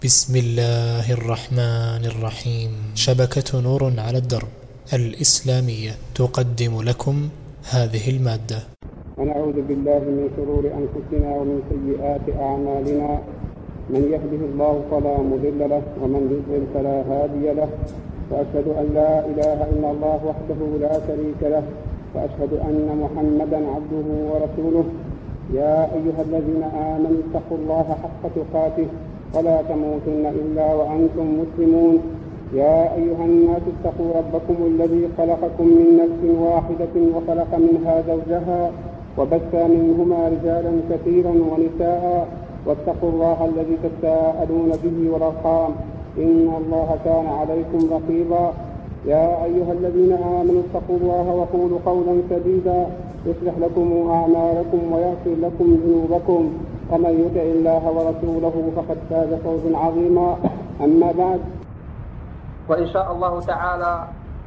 بسم الله الرحمن الرحيم. شبكة نور على الدرب الإسلامية تقدم لكم هذه المادة. ونعوذ بالله من شرور أنفسنا ومن سيئات أعمالنا، من يهده الله فلا مضل له ومن يضلل فلا هادي له، وأشهد أن لا إله إلا الله وحده لا شريك له، وأشهد أن محمدا عبده ورسوله. يا أيها الذين آمنوا اتقوا الله حق تقاته ولا تموتن إلا وأنتم مسلمون. يا أيها الناس اتقوا ربكم الذي خلقكم من نفس واحدة وخلق منها زوجها وبث منهما رجالا كثيرا ونساء، واتقوا الله الذي تساءلون به والأرحام إن الله كان عليكم رقيبا. يا أيها الذين آمنوا اتقوا الله وقولوا قولا سديدا يصلح لكم أعمالكم ويغفر لكم ذنوبكم، ومن يطع الله ورسوله فقد فاز فوزا عظيما. أما بعد، وإن شاء الله تعالى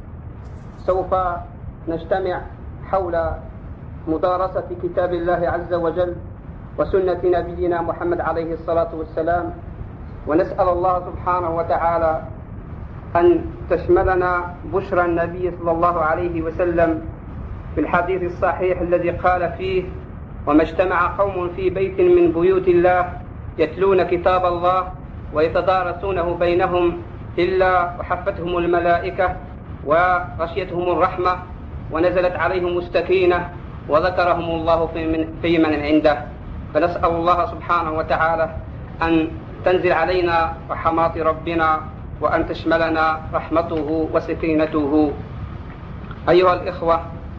سوف نجتمع حول مدارسة كتاب الله عز وجل وسنة نبينا محمد عليه الصلاة والسلام، ونسأل الله سبحانه وتعالى أن تشملنا بشرى النبي صلى الله عليه وسلم في الحديث الصحيح الذي قال فيه: وما اجتمع قوم في بيت من بيوت الله يتلون كتاب الله ويتدارسونه بينهم إلا وحفتهم الملائكة وغشيتهم الرحمة ونزلت عليهم السكينة وذكرهم الله في من عنده. فنسأل الله سبحانه وتعالى أن تنزل علينا رحمات ربنا وأن تشملنا رحمته وسكينته. أيها الإخوة،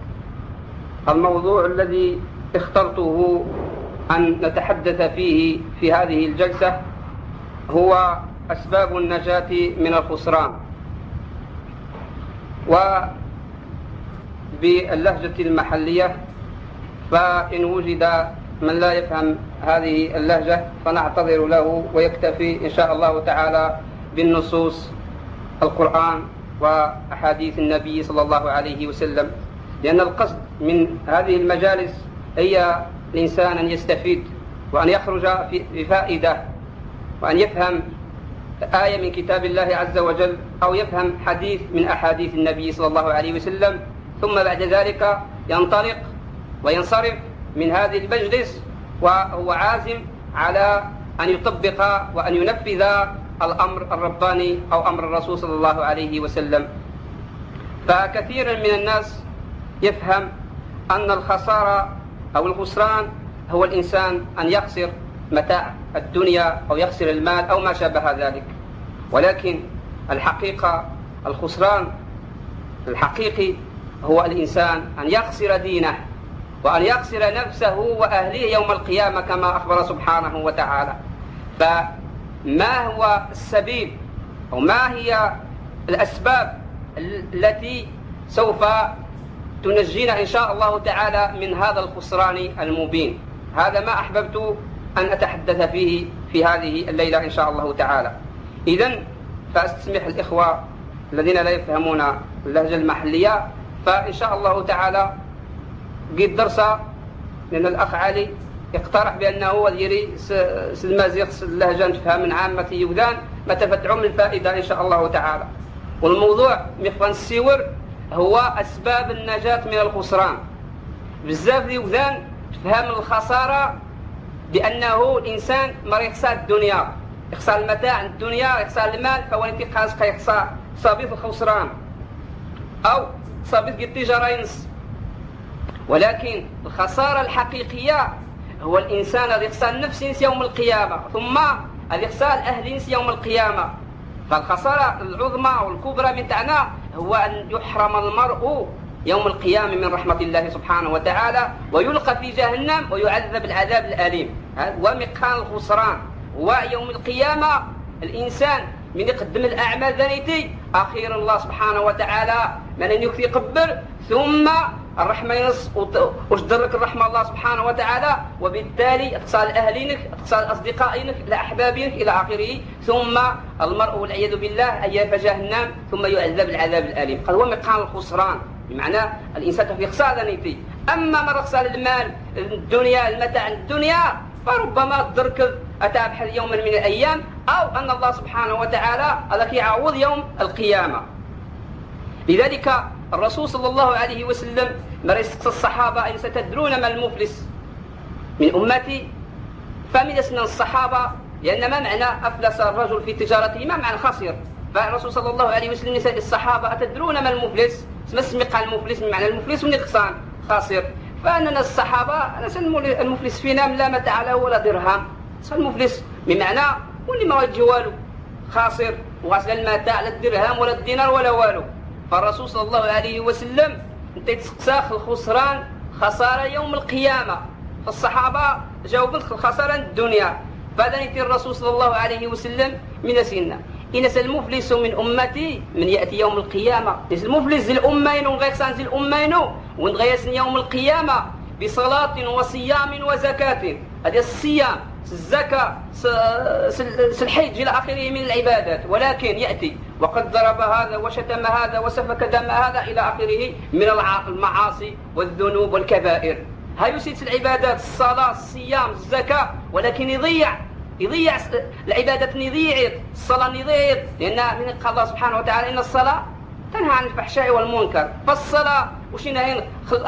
الموضوع الذي اخترته أن نتحدث فيه في هذه الجلسة هو أسباب النجاة من الخسران. وباللهجة المحلية، فإن وجد من لا يفهم هذه اللهجة فنعتذر له، ويكتفي إن شاء الله تعالى بالنصوص القرآن وأحاديث النبي صلى الله عليه وسلم، لأن القصد من هذه المجالس هي الإنسان أن يستفيد وأن يخرج بفائدة، وأن يفهم آية من كتاب الله عز وجل أو يفهم حديث من أحاديث النبي صلى الله عليه وسلم، ثم بعد ذلك ينطلق وينصرف من هذه المجلس وهو عازم على أن يطبق وأن ينفذ الأمر الرباني أو أمر الرسول صلى الله عليه وسلم. فكثيرا من الناس يفهم أن الخسارة أو الخسران هو الإنسان أن يخسر متاع الدنيا أو يخسر المال أو ما شابه ذلك، ولكن الحقيقة الخسران الحقيقي هو الإنسان أن يخسر دينه وأن يخسر نفسه وأهله يوم القيامة كما أخبر سبحانه وتعالى. فما هو السبيل أو ما هي الأسباب التي سوف تنجينا إن شاء الله تعالى من هذا الخسران المبين؟ هذا ما أحببت أن أتحدث فيه في هذه الليلة إن شاء الله تعالى. إذن فأستسمح الإخوة الذين لا يفهمون اللهجة المحلية، فإن شاء الله تعالى قد درس، لأن الأخ علي يقترح بأنه هو يري المازيغ اللهجة نفهم من عامة يوذان ما تفتعوا من فائدة إن شاء الله تعالى. والموضوع مخفن السيور هو أسباب النجاة من الخسران. بزاف يوذان تفهم الخسارة بأنه الإنسان ما يخسر الدنيا، يخسر المتاع الدنيا، يخسر المال، فهو انتقاص يخسر صابيط الخسران أو صابيط التجارة ينس. ولكن الخسارة الحقيقية هو الإنسان الذي يخسر نفسه يوم القيامة، ثم الذي يخسر أهله يوم القيامة. فالخسارة العظمى والكبرى من تعنى هو أن يحرم المرء يوم القيامة من رحمة الله سبحانه وتعالى ويلقى في جهنم ويعذب العذاب الأليم. ومقام الخسران هو يوم القيامة الإنسان من يقدم الأعمال ذنيتي أخيرا الله سبحانه وتعالى من أن يكفي قبر، ثم الرحمة ينص وتدرك الرحمة الله سبحانه وتعالى، وبالتالي اتصال أهلينك، اتصال أصدقائك، لأحبابك إلى آخره، ثم المرء والعياذ بالله أن يفجهنم ثم يعذب العذاب الأليم. هذا هو مقام الخسران، بمعنى الإنسان في خسارة ذنيتي. أما من خسر المال الدنيا المتاع الدنيا فربما تركض أتى بحال يوم من الأيام أو أن الله سبحانه وتعالى لك يعوض يوم القيامة. لذلك الرسول صلى الله عليه وسلم مرسق الصحابة إن ستدرون ما المفلس من أمتي فمن أسنان الصحابة، لأن ما معنى أفلس الرجل في تجارته؟ ما معنى خسر؟ فالرسول صلى الله عليه وسلم يسأل الصحابة أتدرون ما المفلس؟ ما اسمق المفلس؟ من معنى المفلس ونقصان خاسر. فأننا الصحابة المفلس فينا لا متاع له ولا درهم، المفلس من معنى واللي ما وجه والو خاسر، وغسل المتاع لا الدرهم ولا الدينار ولا والو. فالرسول صلى الله عليه وسلم انت تسقساخ الخسران خسارة يوم القيامة، فالصحابة جاوبوا خسارة الدنيا. فهذا يأتي الرسول صلى الله عليه وسلم من سنة إنس المفلس من أمتي من يأتي يوم القيامة. المفلس زي الأمين ونغيسان زي الأمين ونغيسن يوم القيامة بصلاة وصيام وزكاة. هذا الصيام الزكاة الحج إلى آخره من العبادات، ولكن يأتي وقد ضرب هذا وشتم هذا وسفك دم هذا إلى آخره من المعاصي والذنوب والكبائر. هاي يسيت العبادات الصلاة الصيام الزكاة، ولكن يضيع العبادة، يضيع الصلاة، يضيع لأن من قال الله سبحانه وتعالى إن الصلاة تنهى عن الفحشاء والمنكر. فالصلاة وش ينهي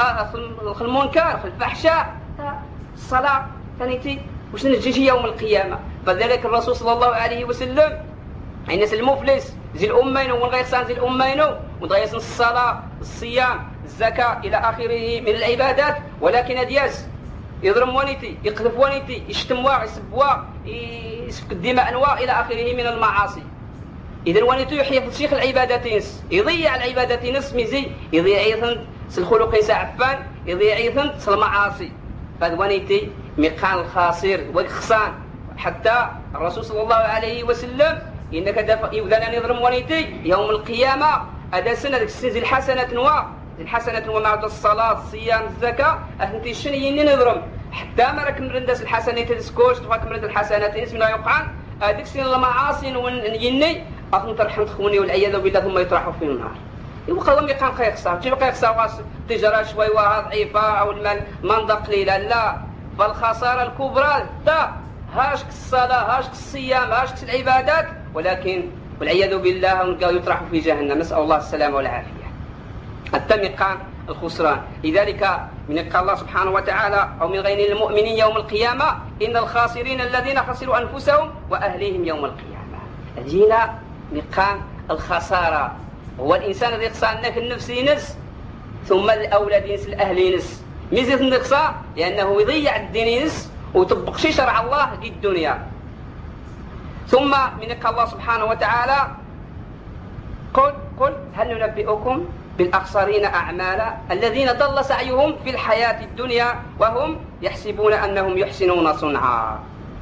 المنكر الفحشاء؟ الصلاة تنتي وش نجي يوم القيامة. فذلك الرسول صلى الله عليه وسلم الناس المفلس زي الأمين والغيرسان زي الأمين وغيرسان الصلاة الصيام الزكاة إلى آخره من العبادات، ولكن دياس يضرم ونيتي يقذف ونيتي يشتم واع يسب واع يسفك الدماء أنواع إلى آخره من المعاصي. إذن ونيتو يحيي شيخ العبادتين يضيع العبادتين ميزي يضيع يثن الخلق سعفان يضيع يثن المعاصي. فذوانيتي مقال الخاسر والخسان. حتى الرسول صلى الله عليه وسلم إنك يبدأ يضرم ونيتي يوم القيامة هذا سنة ذي الحسنة ومع الصلاة الصيام الزكاة أنتي شنو نضرم حتى ما راك مرندس الحسنات تسكوش تبغاك مرند الحسنات اسم لا يقعن هذيك سن المعاصي ونيني أخن ترحم تخوني والعياذ بالله ثم يطرحوا في النار. يبقى يقام خيخسر تبقى يخسر تجارة شوي ضعيفة أو المال منطقة قليلة، لا. فالخسارة الكبرى دا هاشك الصلاة هاشك الصيام هاشك العبادات، ولكن والعياذ بالله ونلقاو يطرحوا في جهنم، نسأل الله السلامة والعافية. التمقان الخسران. لذلك من قال الله سبحانه وتعالى أو من غير المؤمنين يوم القيامة إن الخاسرين الذين خسروا أنفسهم وأهليهم يوم القيامة. هنا مقام الخسارة هو الإنسان الذي يخسر أنك النفس ينس ثم الأولاد ينس الأهل ينس ميزة النقصة لأنه يضيع الدين ينس ويطبق شي شرع الله في الدنيا. ثم من قال الله سبحانه وتعالى قل هل ننبئكم بالأخسرين أعمالا الذين ضل سعيهم في الحياة الدنيا وهم يحسبون أنهم يحسنون صنعا.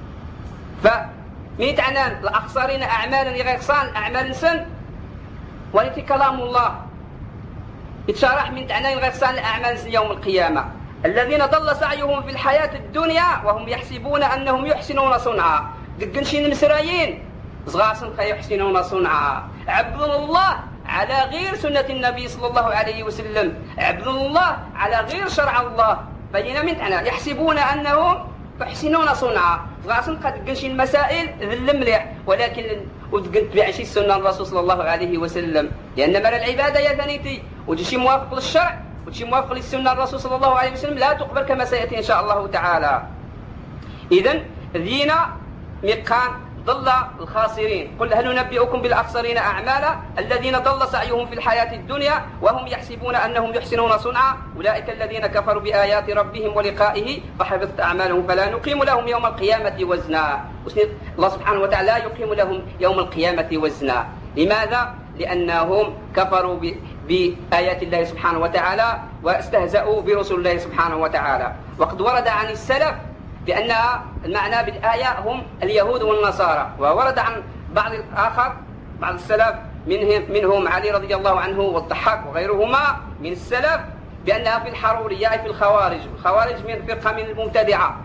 فمن تعنان الأخسرين أعمالا يغيقصان أعمال سن ولكن كلام الله يتشرح من تعنان يغيقصان الأعمال سن يوم القيامة الذين ضل سعيهم في الحياة الدنيا وهم يحسبون أنهم يحسنون صنعا. قد نشين مسرايين صغاصن يحسنون صنعا عبد الله على غير سنة النبي صلى الله عليه وسلم، عبد الله على غير شرع الله. فإن من أنا يحسبون أنهم يحسنون صنعا غاصن قد قنشي المسائل ذل مليح، ولكن وقد بعشي السنة الرسول صلى الله عليه وسلم، لأن مال العبادة يا ثنيتي وتشي موافق للشرع وتشي موافق للسنة الرسول صلى الله عليه وسلم لا تقبل كما سيأتي إن شاء الله تعالى. إذن ذينا مقام ضل الخاسرين. قل هل ننبئكم بالأخسرين أعمالا الذين ضل سعيهم في الحياة الدنيا وهم يحسبون أنهم يحسنون صنعا أولئك الذين كفروا بآيات ربهم ولقائه فحبطت أعمالهم فلا نقيم لهم يوم القيامة وزنا. الله سبحانه وتعالى لا يقيم لهم يوم القيامة وزنا. لماذا؟ لأنهم كفروا بآيات الله سبحانه وتعالى واستهزأوا برسل الله سبحانه وتعالى. وقد ورد عن السلف بأن المعنى بالآية هم اليهود والنصارى، وورد عن بعض السلف منهم علي رضي الله عنه والضحاك وغيرهما من السلف بأنها في الحرورية في الخوارج من فرقة من المبتدعة،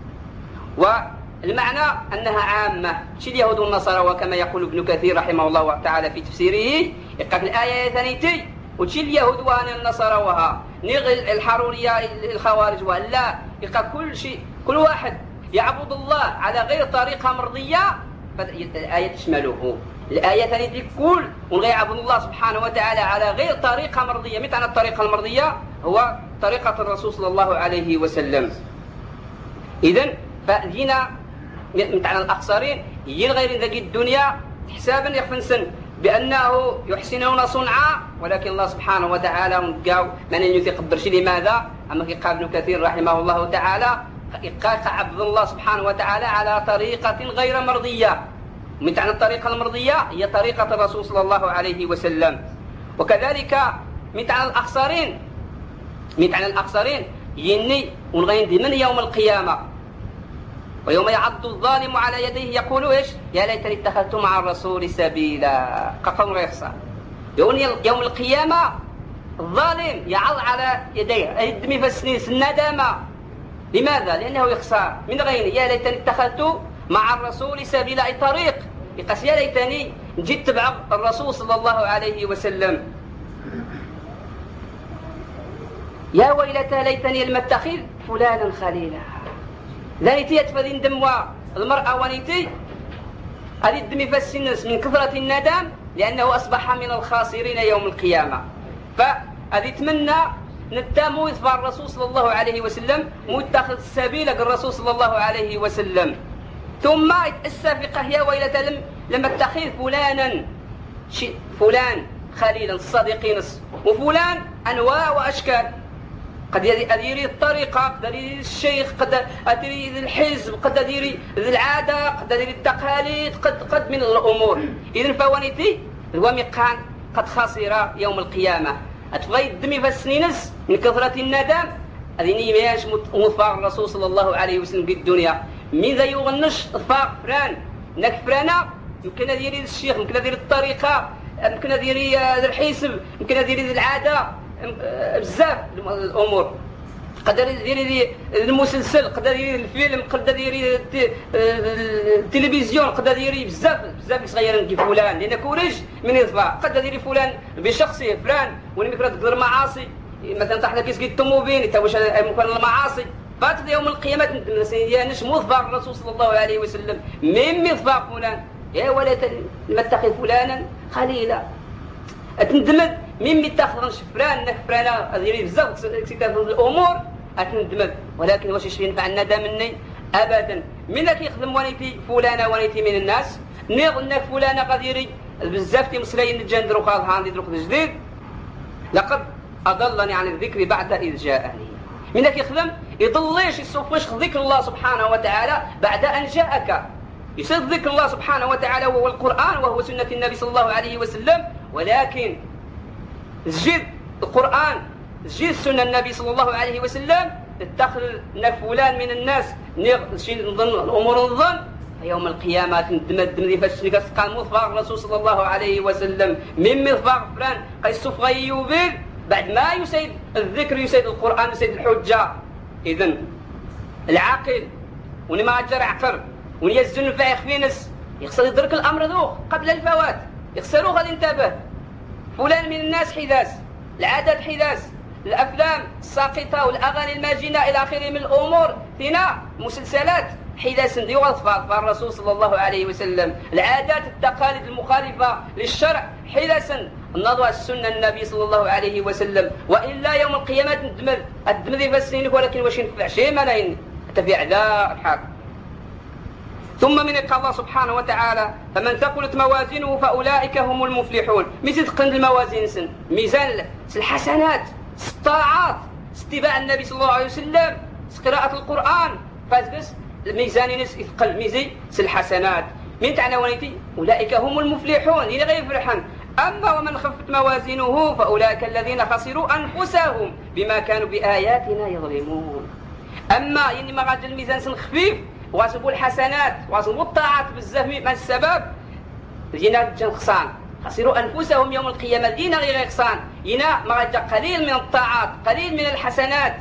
والمعنى أنها عامة شي اليهود والنصارى. وكما يقول ابن كثير رحمه الله تعالى في تفسيره يقول الآية ثانيتي وشي اليهود وهنا النصارى وها نغل الحرورية الخوارج ولا يقول كل واحد يعبد الله على غير طريقة مرضية فالآية تشمله. الآية ثانية كل ونغيعبد الله سبحانه وتعالى على غير طريقة مرضية. مثل الطريقة المرضية هو طريقة الرسول صلى الله عليه وسلم. إذن فجينا مثل الأخسرين يجي غير ذاك الدنيا حسابا يخفنسن بأنه يحسنون صنعا، ولكن الله سبحانه وتعالى ونقاو من يثق برشي. لماذا؟ أما قال ابن كثير رحمه الله تعالى عبد الله سبحانه وتعالى على طريقة غير مرضية. من الطريقة المرضية هي طريقة الرسول صلى الله عليه وسلم. وكذلك من الأخسرين يني ونغيندي من يوم القيامة ويوم يعض الظالم على يديه يقول إيش؟ يا ليتني اتخذت مع الرسول سبيلا. قفل غيخسر يوم القيامة الظالم يعض على يديه يدمي في السنين الندامة. لماذا؟ لأنه يخسر من غير يا ليتني اتخذت مع الرسول سبيلا، أي طريق يقص يا ليتني جيت تبع الرسول صلى الله عليه وسلم. يا ويلتى ليتني لم اتخذ فلانا خليلا. ذانيتي يتفذين دموا المرأة ونيتي هذه الدمي في السنس من كثرة الندم لأنه أصبح من الخاسرين يوم القيامة. فهذه تمنى نتامو يثبع الرسول صلى الله عليه وسلم متخذ السبيل الرسول صلى الله عليه وسلم. ثم السابقة يا ويلتى لم اتخذ فلان خليلا الصديقين، وفلان أنواع وأشكال. قد يريد الطريقة، قد يريد الشيخ، قد يريد الحزب، قد يريد العادة، قد يريد التقاليد، قد من الأمور. إذن فوانيتي الومقان قد خسر يوم القيامة. أتبغي الدمي في السنينس من كثرة الندم أذيني مياش مطفار الرسول صلى الله عليه وسلم في الدنيا. من ذا يغنش طفاق فران نك فرانا يمكن هذا يريد الشيخ، يمكن هذا يريد الطريقة، يمكن هذا يريد الحزب، يمكن هذا يريد العادة، بزاف الامور. قدر يريد المسلسل، قدر يريد الفيلم، قدر يريد التلفزيون، قدر يريد بزاف صغيرين كيف فلان لان كورج من يطفى. قدر يريد فلان بشخصيه فلان ولم يكره تقدر معاصي مثلا تحت كيس الطوموبيل تاواش ممكن المعاصي. فات يوم القيامه نش مضفى الرسول صلى الله عليه وسلم من يطفى فلان يا ولد نتخذ فلانا خليلا. اتندمد مين متاخرش فلان فلانا يريد بزاف كتاب الامور اتندمد. ولكن واش ينفع الندم مني؟ ابدا. من كيخدم ونيتي فلانه ونيتي من الناس نظن فلانه غادي يري بزاف تي مسلين الجندر وقال هاندي دروك جديد لقد اضلني عن الذكر بعد اذ جاءني. من كيخدم يضليش يسوفش ذكر الله سبحانه وتعالى بعد ان جاءك. يصير ذكر الله سبحانه وتعالى وهو القران وهو سنه النبي صلى الله عليه وسلم، ولكن زجد القرآن زجد سنة النبي صلى الله عليه وسلم تدخل فلان من الناس شيء نظن الأمور نظن يوم القيامة تندمدي فاش قال مطفى الرسول صلى الله عليه وسلم من مطفى فلان قيسوف غيوبيل بعد ما يسيد الذكر يسيد القرآن يسيد الحجة. إذن العاقل ونما أجر عقر ونيزن فايخ في نس يخسر يدرك الأمر ذوق قبل الفوات يخسروه غادي انتبه. فلان من الناس حداث، العادات حداث، الأفلام الساقطة والأغاني الماجنة إلى آخره من الأمور ثنا مسلسلات حداث دي وصفة الرسول صلى الله عليه وسلم. العادات التقاليد المخالفة للشرع حداثا النظر السنة النبي صلى الله عليه وسلم. وإلا يوم القيامة الدمذي في السنين ولكن واش ينفع شيء ما لا حتى في أعداء الحق. ثم من الله سبحانه وتعالى فمن ثقلت موازينه فأولئك هم المفلحون. ميزان تقن الموازين ميزان الحسنات الطاعات اتباع النبي صلى الله عليه وسلم قراءة القرآن فاز الميزان يثقل ميزي الحسنات من تعنى ونيتي أولئك هم المفلحون إلى غير فرحان. أما ومن خفت موازينه فأولئك الذين خسروا أنفسهم بما كانوا بآياتنا يظلمون. أما يعني ما غاد الميزان خفيف واسبوا الحسنات واسبوا الطاعات بزاف من السبب جينا خصان خسروا انفسهم يوم القيامه دينا غير خصان ينا ما قليل من الطاعات قليل من الحسنات.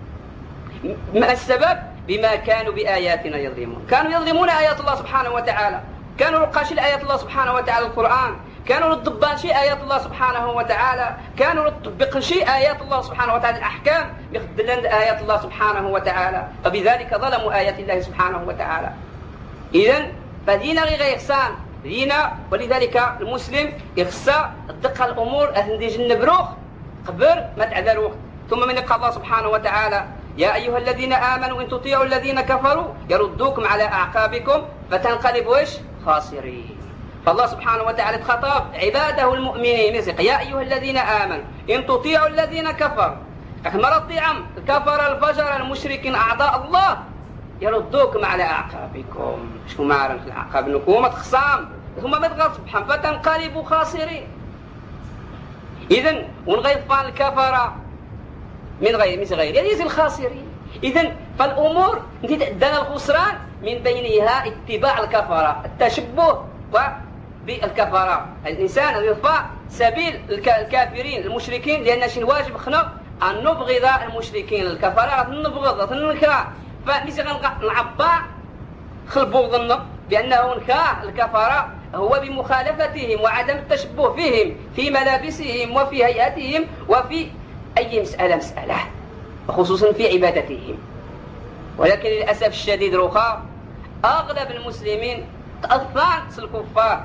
ما السبب؟ بما كانوا باياتنا يظلمون. كانوا يظلمون ايات الله سبحانه وتعالى، كانوا رقاشي ايات الله سبحانه وتعالى القران، كانوا يطبقون شيء ايات الله سبحانه وتعالى، كانوا يطبقون شيء ايات الله سبحانه وتعالى الاحكام يخدلن ايات الله سبحانه وتعالى، فبذلك ظلموا ايات الله سبحانه وتعالى. اذن فدينا غير غيخسان دينا. ولذلك المسلم يخسى الدقة الأمور أثنديج النبروخ قبل ما تعذروه. ثم من قال الله سبحانه وتعالى يا أيها الذين آمنوا إن تطيعوا الذين كفروا يردوكم على أعقابكم فتنقلبوا إيش خاسرين. فالله سبحانه وتعالى تخاطب عباده المؤمنين يا أيها الذين آمنوا إن تطيعوا الذين كفروا مرضي عم الكفر الفجر المشركين أعداء الله يردوكم على أعقابكم. شو معرفة الأعقاب نكومة خصام ثم ما تغلط سبحان فتنقلبوا خاسرين. إذن ونغيظ الكفرة من غير يزي الخاسرين. إذن فالأمور دنا الخسران من بينها اتباع الكفرة التشبه بالكفرة. الإنسان يرفع سبيل الكافرين المشركين لأن شيء واجب خنا أن نبغض المشركين الكفرة نبغض نكره. فمثل نعبع خلبوغ ظن بأنه نكاه الكفرة هو بمخالفتهم وعدم التشبه فيهم في ملابسهم وفي هيئتهم وفي أي مسألة وخصوصا في عبادتهم. ولكن للأسف الشديد رخاء أغلب المسلمين تأثان الكفار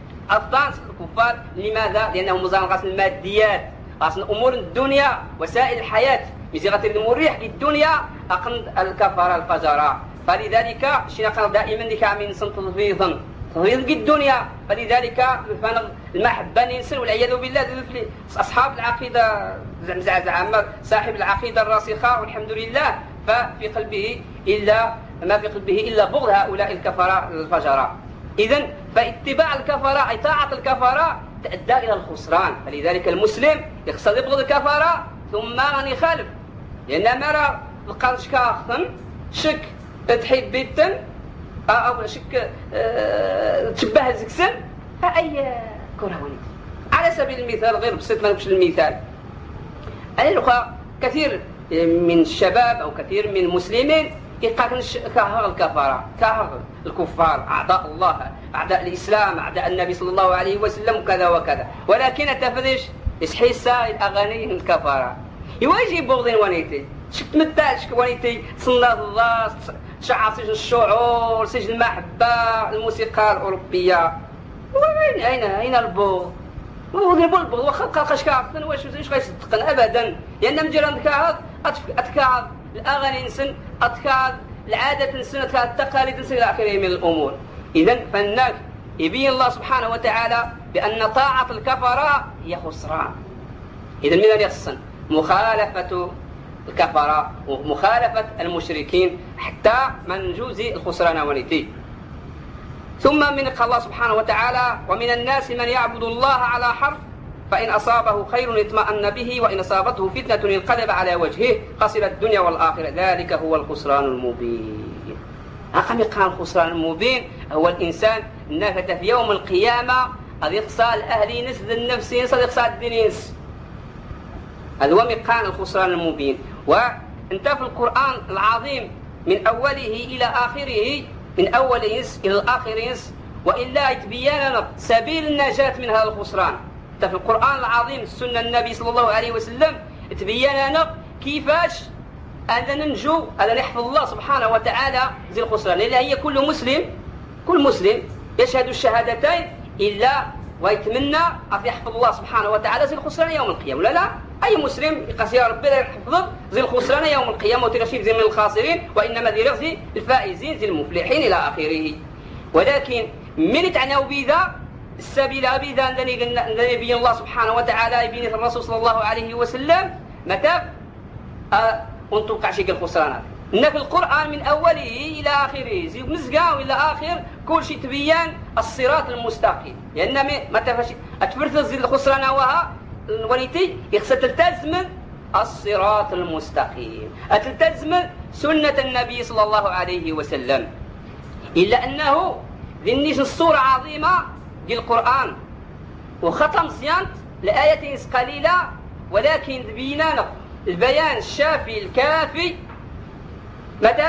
لماذا؟ لأنهم مزارقات الماديات أصلا أمور الدنيا وسائل الحياة بصيغة المريح للدنيا أقن الكفر الفجر. فلذلك شنقل دائما لكامين تضفيضا الدنيا. فلذلك المحبة ننسل والعياذ بالله أصحاب العقيدة زعما صاحب العقيدة الراسخة والحمد لله ففي قلبه ما في قلبه إلا بغض هؤلاء الكفرة الفجرة. إذن فاتباع الكفرة أي طاعة الكفرة تؤدى إلى الخسران. فلذلك المسلم يقصد يبغض الكفرة ثم غني يخالف لأن مرة لقى شكاخن شك تحيد بيتن أو شك تشبه الزكسن فأي كرهوني. على سبيل المثال غير بسيط ما نمشي المثال أيضا كثير من الشباب أو كثير من المسلمين يقاكن كهر الكفرة كهر الكفار أعداء الله أعداء الإسلام أعداء النبي صلى الله عليه وسلم وكذا وكذا. ولكن تفرش يسحيسا الأغاني الكفرة يواجه بغضين ونيتي شكت متاع شك ونيتي صناد الله شعر سجن الشعور سجن المحبة الموسيقى الأوروبية. أين البغض؟ البغض وخلق شكاعة واش غيصدقن أبدا لأن مجرد كاهض أتكاهض الأغاني نسن أتكاهض العادة نسن أتكاهض التقاليد نسن إلى آخره من الأمور. إذن فالناك يبين الله سبحانه وتعالى بأن طاعة الكفرة هي خسران. إذن من يخصن مخالفة الكفرة ومخالفة المشركين حتى ما نجوزي الخسران ونتي. ثم من الله سبحانه وتعالى ومن الناس من يعبد الله على حرف فإن أصابه خير اطمأن به وإن أصابته فتنة انقلب على وجهه خسر الدنيا والآخرة ذلك هو الخسران المبين. أقام يقال الخسران المبين هو الإنسان نافت في يوم القيامة قد يخسى الأهل نسد النفس قد يخسى الدين هذا هو مقام الخسران المبين. وانت في القرآن العظيم من أوله إلى آخره من أول ينس إلى الآخر ينس وإلا يتبين لنا سبيل النجاة من هذا الخسران. انت في القرآن العظيم السنة النبي صلى الله عليه وسلم تبين لنا كيفاش أن ننجو أن نحفظ الله سبحانه وتعالى زي الخسران. لأن هي كل مسلم يشهد الشهادتين إلا ويتمنى أن يحفظ الله سبحانه وتعالى زي الخسران يوم القيامة. لا أي مسلم يقص يا ربي لا يحفظ زي الخسران يوم القيامة وترشيف زي من الخاسرين وإنما ذي رغزي الفائزين زي المفلحين إلى آخره. ولكن من تعنوا بذا السبيل بذا نبي الله سبحانه وتعالى يبين الرسول صلى الله عليه وسلم متى ونتوقع شيء الخسرانات. إن في القرآن من أوله إلى آخره زي مزقا وإلى آخر كل شيء تبين الصراط المستقيم. لأن متى فاش أتفرث زي الخسران وها ونيتي يخسر تلتزم الصراط المستقيم أتلتزم سنة النبي صلى الله عليه وسلم. إلا أنه ذنيش الصورة عظيمة ديال القرآن وختم صيانت لآية قليلة ولكن بينا البيان الشافي الكافي متى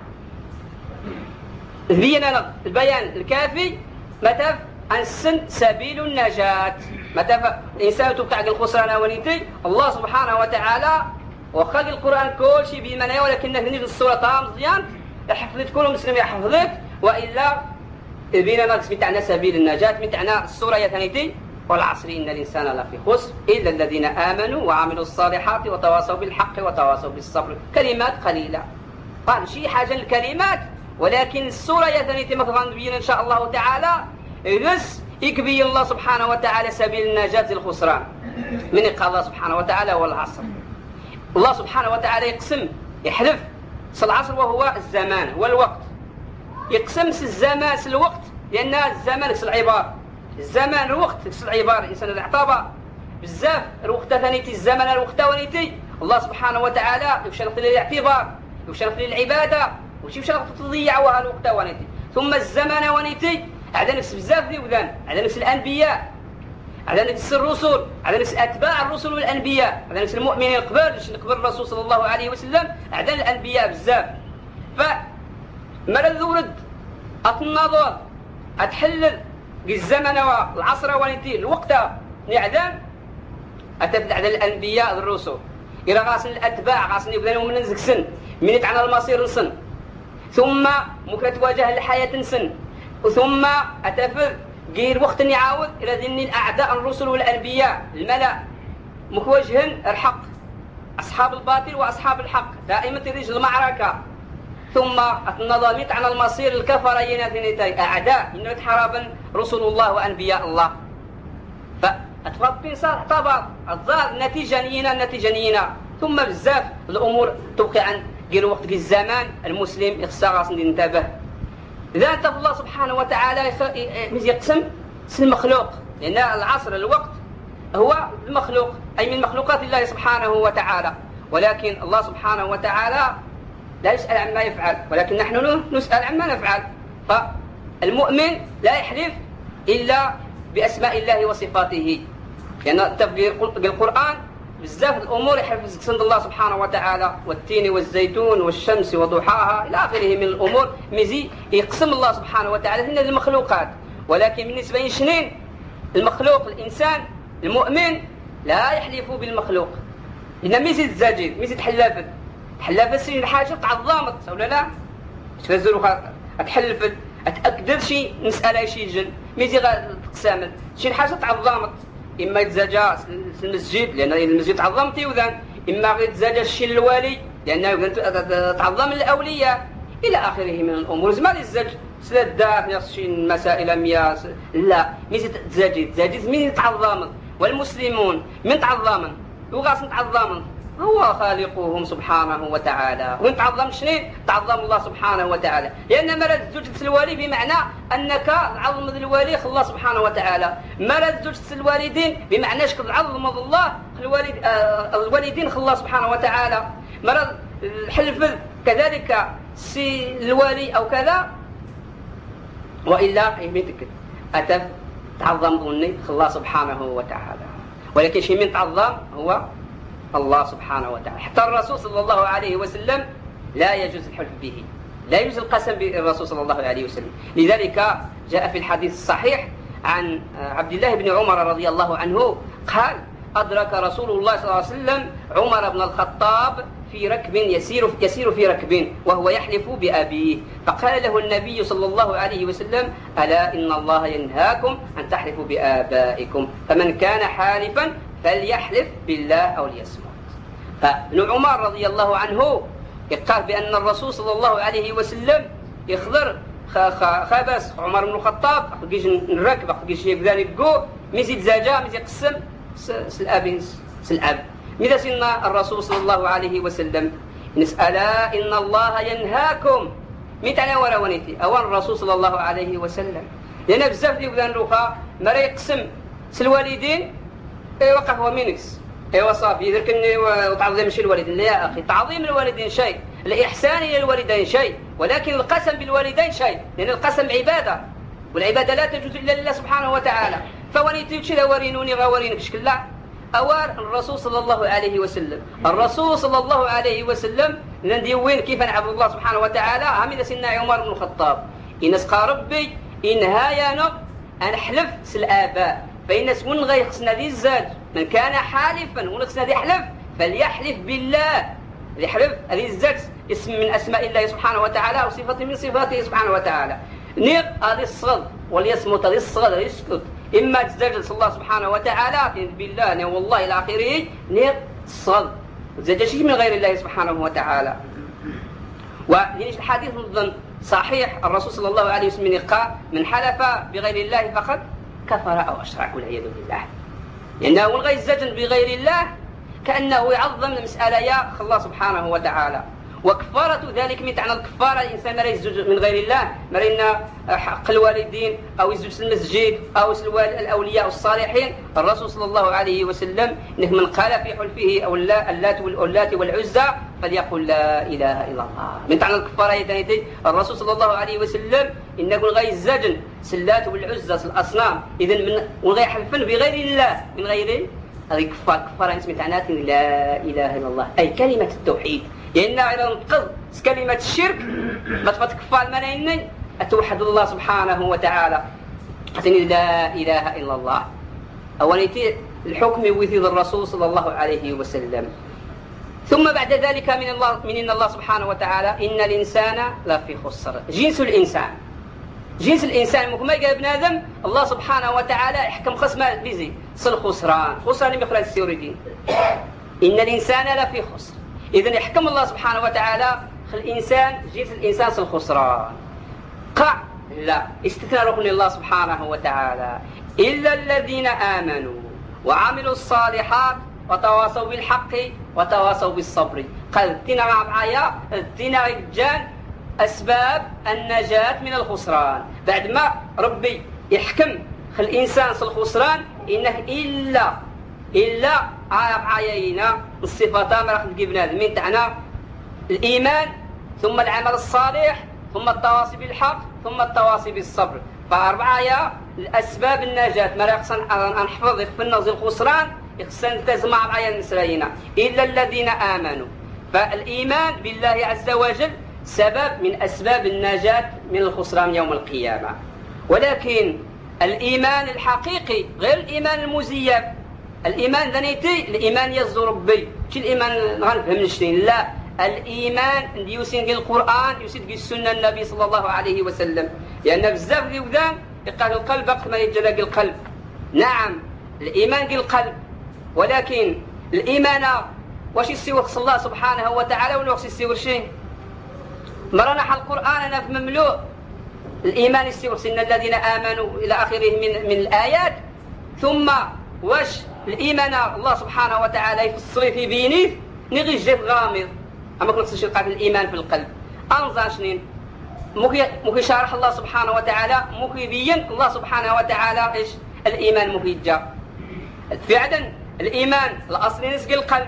بينا البيان الكافي متى أنسن سبيل النجاة. متى الإنسان تبقى الخسران ونيتي الله سبحانه وتعالى وخلق القرآن كل شيء بمعنى ولكن نجد الصورة مزيان حفظت كل مسلم يحفظك وإلا بينا ناقص متاعنا سبيل النجاة متاعنا السورة يا ثانيتي والعصر إن الإنسان لفي خسر إلا الذين آمنوا وعملوا الصالحات وتواصوا بالحق وتواصوا بالصبر. كلمات قليلة قال شي حاجة الكلمات، ولكن السورة يا ثانيتي مثلا نبين إن شاء الله تعالى بس يكبي الله سبحانه وتعالى سبيل النجاة الخسران من قال الله سبحانه وتعالى والعصر. الله سبحانه وتعالى يقسم يحلف العصر وهو الزمان والوقت، يقسم الزمان الوقت لأن الزمان العبارة الزمان الوقت العبارة الإنسان الاعتبر بزاف الوقت ثانيتي الزمن الوقت ونيتي الله سبحانه وتعالى يشرف للاعتبار يشرف للعبادة وشي يشرف تضيع وها الوقت ونيتي. ثم الزمن ونيتي على نفس بزاف ذي وذان على نفس الأنبياء على نفس الرسل على نفس أتباع الرسل والأنبياء على نفس المؤمنين قبل الرسول صلى الله عليه وسلم على الأنبياء بزاف. فمرض ورد أتناضل أتحلل الزمن والعصر ونيتي الوقت نعدم أتبدأ على الأنبياء الرسل إلى غاسن الأتباع غاسن يبدأوا من نزك سن من يتعنى المصير نسن ثم ممكن تواجه الحياة نسن ثم أتفذ غير وقت يعاود إلى ذن الأعداء الرسل والأنبياء الملأ مكوجهن الحق أصحاب الباطل وأصحاب الحق دائما تريج المعركة. ثم النظاميت عن المصير الكفر يناتي أعداء إنه حرابا رسل الله وأنبياء الله. فأتفضل صار طبعا الظاهر نتيجة نينا ثم بزاف الأمور تبقى عن غير وقت الزمان المسلم يخصى ينتبه. إذا أنت الله سبحانه وتعالى يقسم المخلوق لأن العصر الوقت هو المخلوق أي من مخلوقات الله سبحانه وتعالى، ولكن الله سبحانه وتعالى لا يسأل عما يفعل ولكن نحن نسأل عما نفعل. فالمؤمن لا يحلف إلا بأسماء الله وصفاته لأن القرآن بزاف الأمور يحلف سند الله سبحانه وتعالى والتين والزيتون والشمس وضحاها إلى آخره من الأمور مزي يقسم الله سبحانه وتعالى هن المخلوقات. ولكن بالنسبة للشنين المخلوق الإنسان المؤمن لا يحلف بالمخلوق إن ميزي الزاجر ميزي تحلفت سنين الحاجة تعظمت ولا لا تفزلوا أتحلفت أتأكد شيء نسأل شيء جن ميزي تقسامل شي الحاجة تعظمت إما يتزاجا المسجد لأن المسجد تعظمت يوذن إما يتزاجا الشيء الوالي لأنه تعظم الأولياء إلى آخره من الأمور. زمان الزج سلدات نفس مسائل مياه لا ميزي تزاجي مين تعظمت والمسلمون من تعظمن وغاس تعظمن هو خالقهم سبحانه وتعالى. وين تعظم شنو؟ تعظم الله سبحانه وتعالى لأن مرض زوجة الوالي بمعنى أنك عظم الوالي الله سبحانه وتعالى. مرض زوجة الوالدين بمعنى أنك عظم الله الوالدين الله سبحانه وتعالى. مرض الحلف كذلك سي الوالي أو كذا وإلا يميتك أتف تعظم ظني الله سبحانه وتعالى. ولكن شيء من تعظم هو الله سبحانه وتعالى. حتى الرسول صلى الله عليه وسلم لا يجوز الحلف به لا يجوز القسم بالرسول صلى الله عليه وسلم. لذلك جاء في الحديث الصحيح عن عبد الله بن عمر رضي الله عنه قال أدرك رسول الله صلى الله عليه وسلم عمر بن الخطاب في ركب يسير في ركب وهو يحلف بأبيه فقال له النبي صلى الله عليه وسلم ألا إن الله ينهاكم أن تحلفوا بآبائكم فمن كان حالفا فليحلف بالله أو ليصمت. فابن عمر رضي الله عنه قال بأن الرسول صلى الله عليه وسلم يخضر خبس عمر بن الخطاب أخذيش نركب أخذيش يبدأ نبقو ميزي تزاجا ميزي قسم سلأب ماذا سنة الرسول صلى الله عليه وسلم نسأل إن الله ينهاكم متى ولا ونيتي أوان الرسول صلى الله عليه وسلم لأن بزاف دي بذان روخا مرا يقسم سالوالدين وقف هو مينكس صافي إذا كني وتعظيم شيء الوالدين لا يا أخي تعظيم الوالدين شيء الإحسان إلى الوالدين شيء ولكن القسم بالوالدين شيء لأن القسم عبادة والعبادة لا تجوز إلا لله سبحانه وتعالى. فونيتي شي ورينوني غورينك شكلا أوار الرسول صلى الله عليه وسلم الرسول صلى الله عليه وسلم ندي وين كيف نعبد الله سبحانه وتعالى عمل سيدنا عمر بن الخطاب إن اسقى ربي إن هايانو أن حلف سالآباء فإن اسمون غير خصنا ذي الزاج من كان حالفا ونخصنا ذي حلف فليحلف بالله يحلف هذه الزاج اسم من أسماء الله سبحانه وتعالى وصفة من صفاته سبحانه وتعالى. نيق هذه الصغر وليصمت هذه الصغر يسكت إما تزجل الله سبحانه وتعالى بالله والله إلى آخره نيق الصغر زاد شيء من غير الله سبحانه وتعالى. وهنا الحديث نظن صحيح الرسول صلى الله عليه وسلم قال من حلف بغير الله فقد كفر أو أشرك والعياذ بالله، لأنه الغي الزجل بغير الله كأنه يعظم المسألة يا الله سبحانه وتعالى. وكفارة ذلك من تعنى الكفارة الإنسان ما يسجد من غير الله، مرينا حق الوالدين أو يسجد في المسجد أو الأولياء الصالحين. الرسول صلى الله عليه وسلم إنه من قال في حلفه أو اللات والعزى فليقل لا إله إلا الله. من تعنى الكفارة يتنيتي الرسول صلى الله عليه وسلم إنه غير الزجل سلات والعزى الأصنام إذن من غير حلفا بغير الله من غير هذه كفارة اسم تعنات لا إله إلا الله أي كلمة التوحيد. لأن إذا ننقض كلمة الشرك ما تكفى الملايين أتوحد الله سبحانه وتعالى حتى لا إله إلا الله. أوليتي الحكم يوثيد الرسول صلى الله عليه وسلم. ثم بعد ذلك من الله سبحانه وتعالى إن الإنسان لفي خسر. جنس الإنسان مكما قال ابن آدم الله سبحانه وتعالى يحكم خصمه بزي خسران بخلاص السيوريدين. إن الإنسان لفي خسر. إذن يحكم الله سبحانه وتعالى الإنسان جنس الإنسان الخسران. لا استثناء ركن الله سبحانه وتعالى إلا الذين آمنوا وعملوا الصالحات وتواصوا بالحق وتواصوا بالصبر. قال تنا معايا تنا رجال أسباب النجاة من الخسران. بعد ما ربي يحكم الإنسان الخسران إنه إلا عايينا الصفات ما راح نجيب من تعنى الإيمان ثم العمل الصالح ثم التواصي بالحق ثم التواصي بالصبر. فأربعة يا الأسباب النجاة ما راح نحفظ في النظر الخسران يخصن تزمع معايا نسرينا إلا الذين آمنوا. فالإيمان بالله عز وجل سبب من أسباب النجاة من الخسران يوم القيامة. ولكن الإيمان الحقيقي غير الإيمان المزيف. الإيمان ذنيتي الإيمان يصدر ربي شي الإيمان غنفهم نشتين لا الإيمان يسنق القرآن يسنق السنة النبي صلى الله عليه وسلم. لأن بزاف اللي وذان يقال القلب وقت ما يجلق القلب. نعم الإيمان قل القلب ولكن الإيمان واش يسوي خص الله سبحانه وتعالى ولا واش يسوي شيء مرنا حال القرآن أنا في مملوء الإيمان يسوي خص إن الذين آمنوا إلى آخره من الآيات. ثم واش الإيمان الله سبحانه وتعالى يفصل في بينيه نغي الجيف غامض أما كنت شرقات الإيمان في القلب أنظر شنين ممكن شارح الله سبحانه وتعالى ممكن يبين الله سبحانه وتعالى إيش الإيمان ممكن جاء فعلا الإيمان الأصل نسق القلب.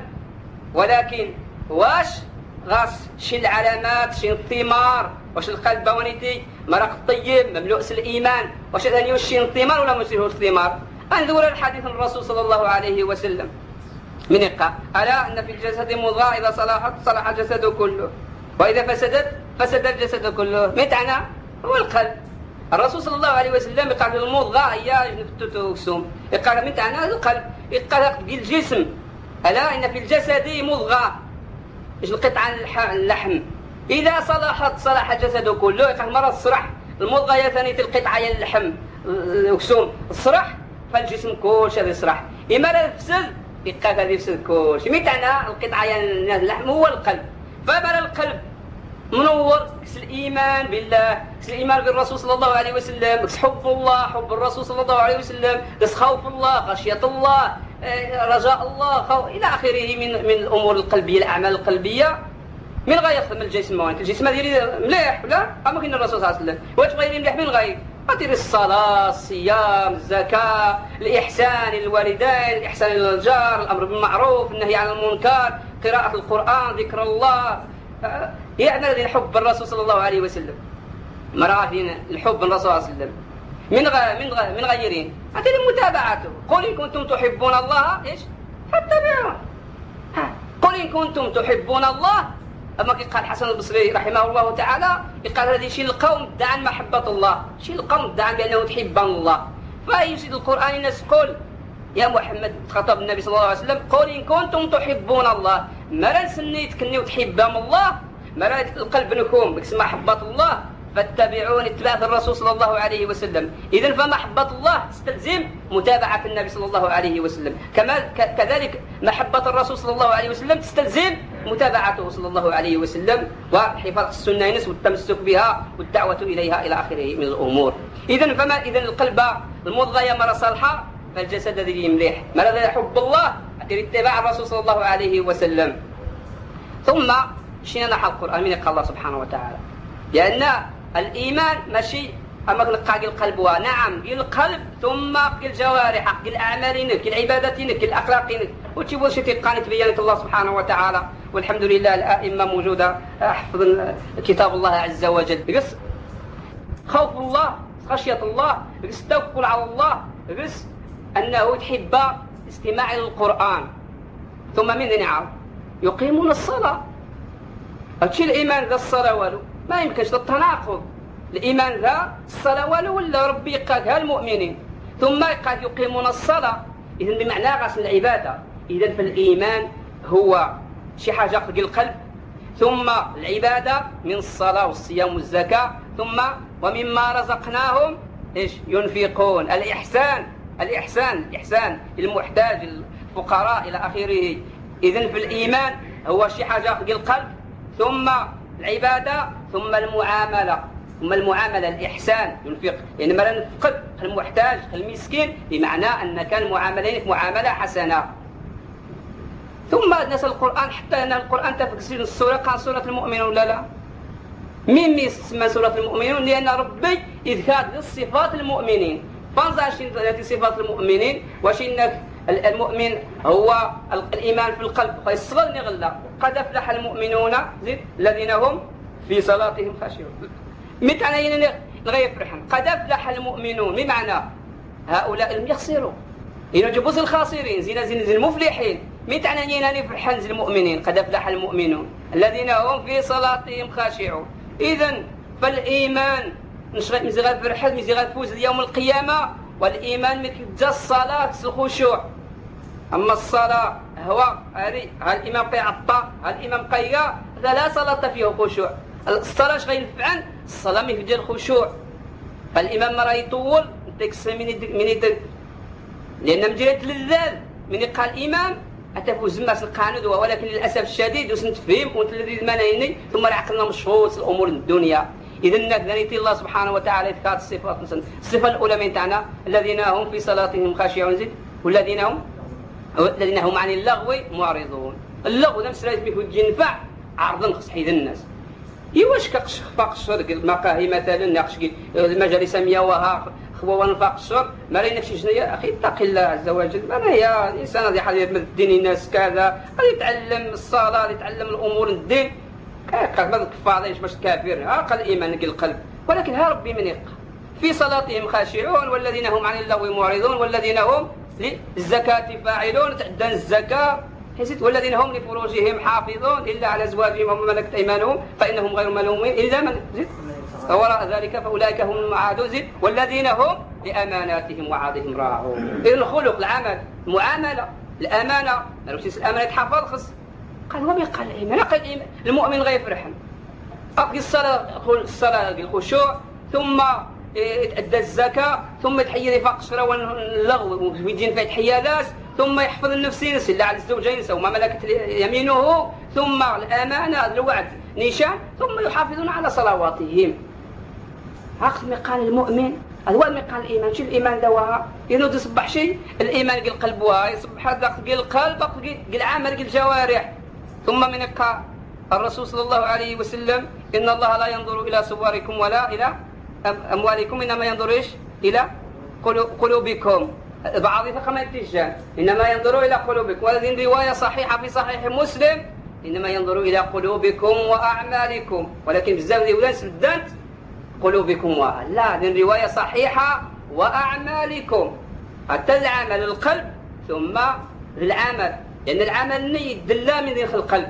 ولكن واش غاس شي العلامات شي الثمار واش القلب بونيتي مرق الطيب مملوء الإيمان واش ثاني شي الثمار ولا مش الثمار. انظر الحديث الرسول صلى الله عليه وسلم من يقع ألا أن في الجسد مضغة إذا صلحت صلح الجسد كله وإذا فسدت فسد الجسد كله. متعنا هو القلب. الرسول صلى الله عليه وسلم يقال المضغة هي نفتوتوكسوم يقال متعنا القلب يقال الجسم ألا إن في الجسد مضغة القطعة اللحم إذا صلحت صلح الجسد كله. يقال مرة الصرح المضغة هي ثانية القطعة اللحم الأكسوم الصرح فالجسم كلش هذا يصرح. إما لا يفسد يبقى هذا يفسد كلش. متعنا القطعة اللحم هو القلب. فمر القلب منور الإيمان بالله الإيمان بالرسول صلى الله عليه وسلم حب الله حب الرسول صلى الله عليه وسلم خوف الله خشية الله رجاء الله إلى آخره من الأمور القلبية الأعمال القلبية من غير يخدم الجسم موانت الجسم هذا مليح ولا أما كنا الرسول صلى الله عليه وسلم واش غير مليح من غير أدير الصلاة الصيام الزكاة الإحسان للوالدين الإحسان للجار الأمر بالمعروف النهي عن المنكر قراءة القرآن ذكر الله يعمل الذين حب الرسول صلى الله عليه وسلم مراهن الحب بالرسول صلى الله عليه وسلم من غيرين أتري متابعته. قل إن كنتم تحبون الله إيش فاتبعون. قل إن كنتم تحبون الله أما قال حسن البصري رحمه الله تعالى قال هذه شيء القوم دعا محبة الله شيء القوم دعا بأنه تحب الله. فيجد القرآن الناس قل يا محمد خطب النبي صلى الله عليه وسلم قل إن كنتم تحبون الله مرا سنيت كني وتحبهم الله مرا القلب نكون بكسم محبة الله فاتبعوني اتباع الرسول صلى الله عليه وسلم. إذن فمحبة الله تستلزم متابعة النبي صلى الله عليه وسلم، كذلك محبة الرسول صلى الله عليه وسلم تستلزم متابعته صلى الله عليه وسلم وحفظ السنة والتمسك بها والدعوة إليها إلى آخره من الأمور. إذن القلب المضغى مرة صالحة، فالجسد ذي مليح مرة حب الله اتباع الرسول صلى الله عليه وسلم. ثم شينا نحى القرآن من يقال الله سبحانه وتعالى، لأن الإيمان ماشي أما نلقى القلب، نعم القلب ثم الجوارح الأعمال العبادات الأخلاق وتشوفوا شي تلقاني تبينت الله سبحانه وتعالى. والحمد لله الأئمة موجودة حفظ كتاب الله عز وجل. خوف الله، خشية الله، التوكل على الله، أنه تحب استماع للقرآن. ثم من نعم يقيمون الصلاة. هادشي الإيمان ذا الصلاة والو ما يمكنش التناقض. الإيمان ذا الصلاة والو ولا ربي قالها المؤمنين، ثم قال يقيمون الصلاة. إذن بمعنى غسل العبادة. إذن فالإيمان هو شي حاجة في القلب، ثم العبادة من الصلاة والصيام والزكاة، ثم ومما رزقناهم ينفقون. الإحسان للمحتاج الفقراء إلى آخره. إذن في الإيمان هو شي حاجة في القلب، ثم العبادة، ثم المعاملة الإحسان ينفق، يعني ما ننفق المحتاج المسكين، بمعنى أن كان معاملين معاملة حسنة. ثم نسأل القرآن حتى أن القرآن تفسير السورة قال سورة المؤمنون ولا لا؟ مين يسمى سورة المؤمنون؟ لأن ربي إذكار صفات المؤمنين. فانظر هذه صفات المؤمنين، واش إنك المؤمن هو الإيمان في القلب فيصغر نغلا. قد أفلح المؤمنون الذين هم في صلاتهم خاشعون. متى أنا نغير فرحان قد أفلح المؤمنون، بمعنى هؤلاء لم يخسروا، ينجبوز الخاسرين زين المفلحين. متى أنا نفرحان زي المؤمنين قد أفلح المؤمنون الذين هم في صلاتهم خاشعون. إذن فالإيمان نشغل مزغال فرحان مزغال فوز يوم القيامة. والإيمان مثل الصلاة الخشوع. أما الصلاة هو الإمام قيعطى الإمام قيا لا صلاة فيه خشوع. الصلاة شغل ينفعن الصلاة ما يفجر الخشوع. فالإمام مرة يطول تكسر من يدك، لأن مجرد للذال من يقال الإمام أتفوز الناس القانون، ولكن للأسف الشديد وسنتفهم ونتلذذ الملايين ثم عقلنا مشغول الأمور الدنيا. إذا نذنيت الله سبحانه وتعالى إثبات الصفات. الصفة الأولى من تاعنا الذين هم في صلاتهم خاشعون، والذين هم عن اللغو معرضون. اللغو نفس رأيت بيكون ينفع عرضا خص حيد الناس. واش كخفاق الشرق المقاهي مثلا ناقش المجالس مياوها خوا ونفاق الشرق ما ريناكش شنو اخي اتق الله عز وجل. انا يا الانسان هذه حاجه من الدين الناس كذا يتعلم الصلاه يتعلم الامور الدين قال ما الكفار ليش باش كافر قال الايمان القلب. ولكن ها ربي من يقع في صلاتهم خاشعون والذين هم عن اللغو معرضون والذين هم للزكاه فاعلون. تعدى الزكاه والذين هم لفروجهم حافظون إلا على أزواجهم ومن ملكت أيمانهم فإنهم غير ملومين إلا من وراء ذلك فأولئك هم المعادون. والذين هم لأماناتهم وعهدهم راعون. إذن الخلق العمل المعاملة الأمانة الأمانة يتحفظ خص. قال ومن قال الإيمان؟ قال الإيمان المؤمن غير فرحان أقضي الصلاة الخشوع ثم يتأدى الزكاة ثم يتحيى رفاق الشرى واللغو ويجين فيه تحيادات ثم يحفظ النفسين سلا على الزوجين سوما ملكت يمينه ثم الأمانة الوعد نيشان ثم يحافظون على صلواتهم. هاك مقال المؤمن هذا هو مقال الإيمان. شو الإيمان دواها إنه تصبح شيء الإيمان قل قلب واي يصبح هذا قل القلب قل عمل قل جوارح. ثم من قال الرسول صلى الله عليه وسلم إن الله لا ينظر إلى صوركم ولا إلى أموالكم إنما ينظر إيش إلى قلوبكم. بعض فقام التجان إنما ينظر إلى قلوبكم. وهذه رواية صحيحة في صحيح مسلم إنما ينظر إلى قلوبكم وأعمالكم. ولكن بزاف ديال سدانت قلوبكم لا هذه رواية صحيحة وأعمالكم حتى العمل القلب ثم العمل لأن العمل يدل من داخل القلب.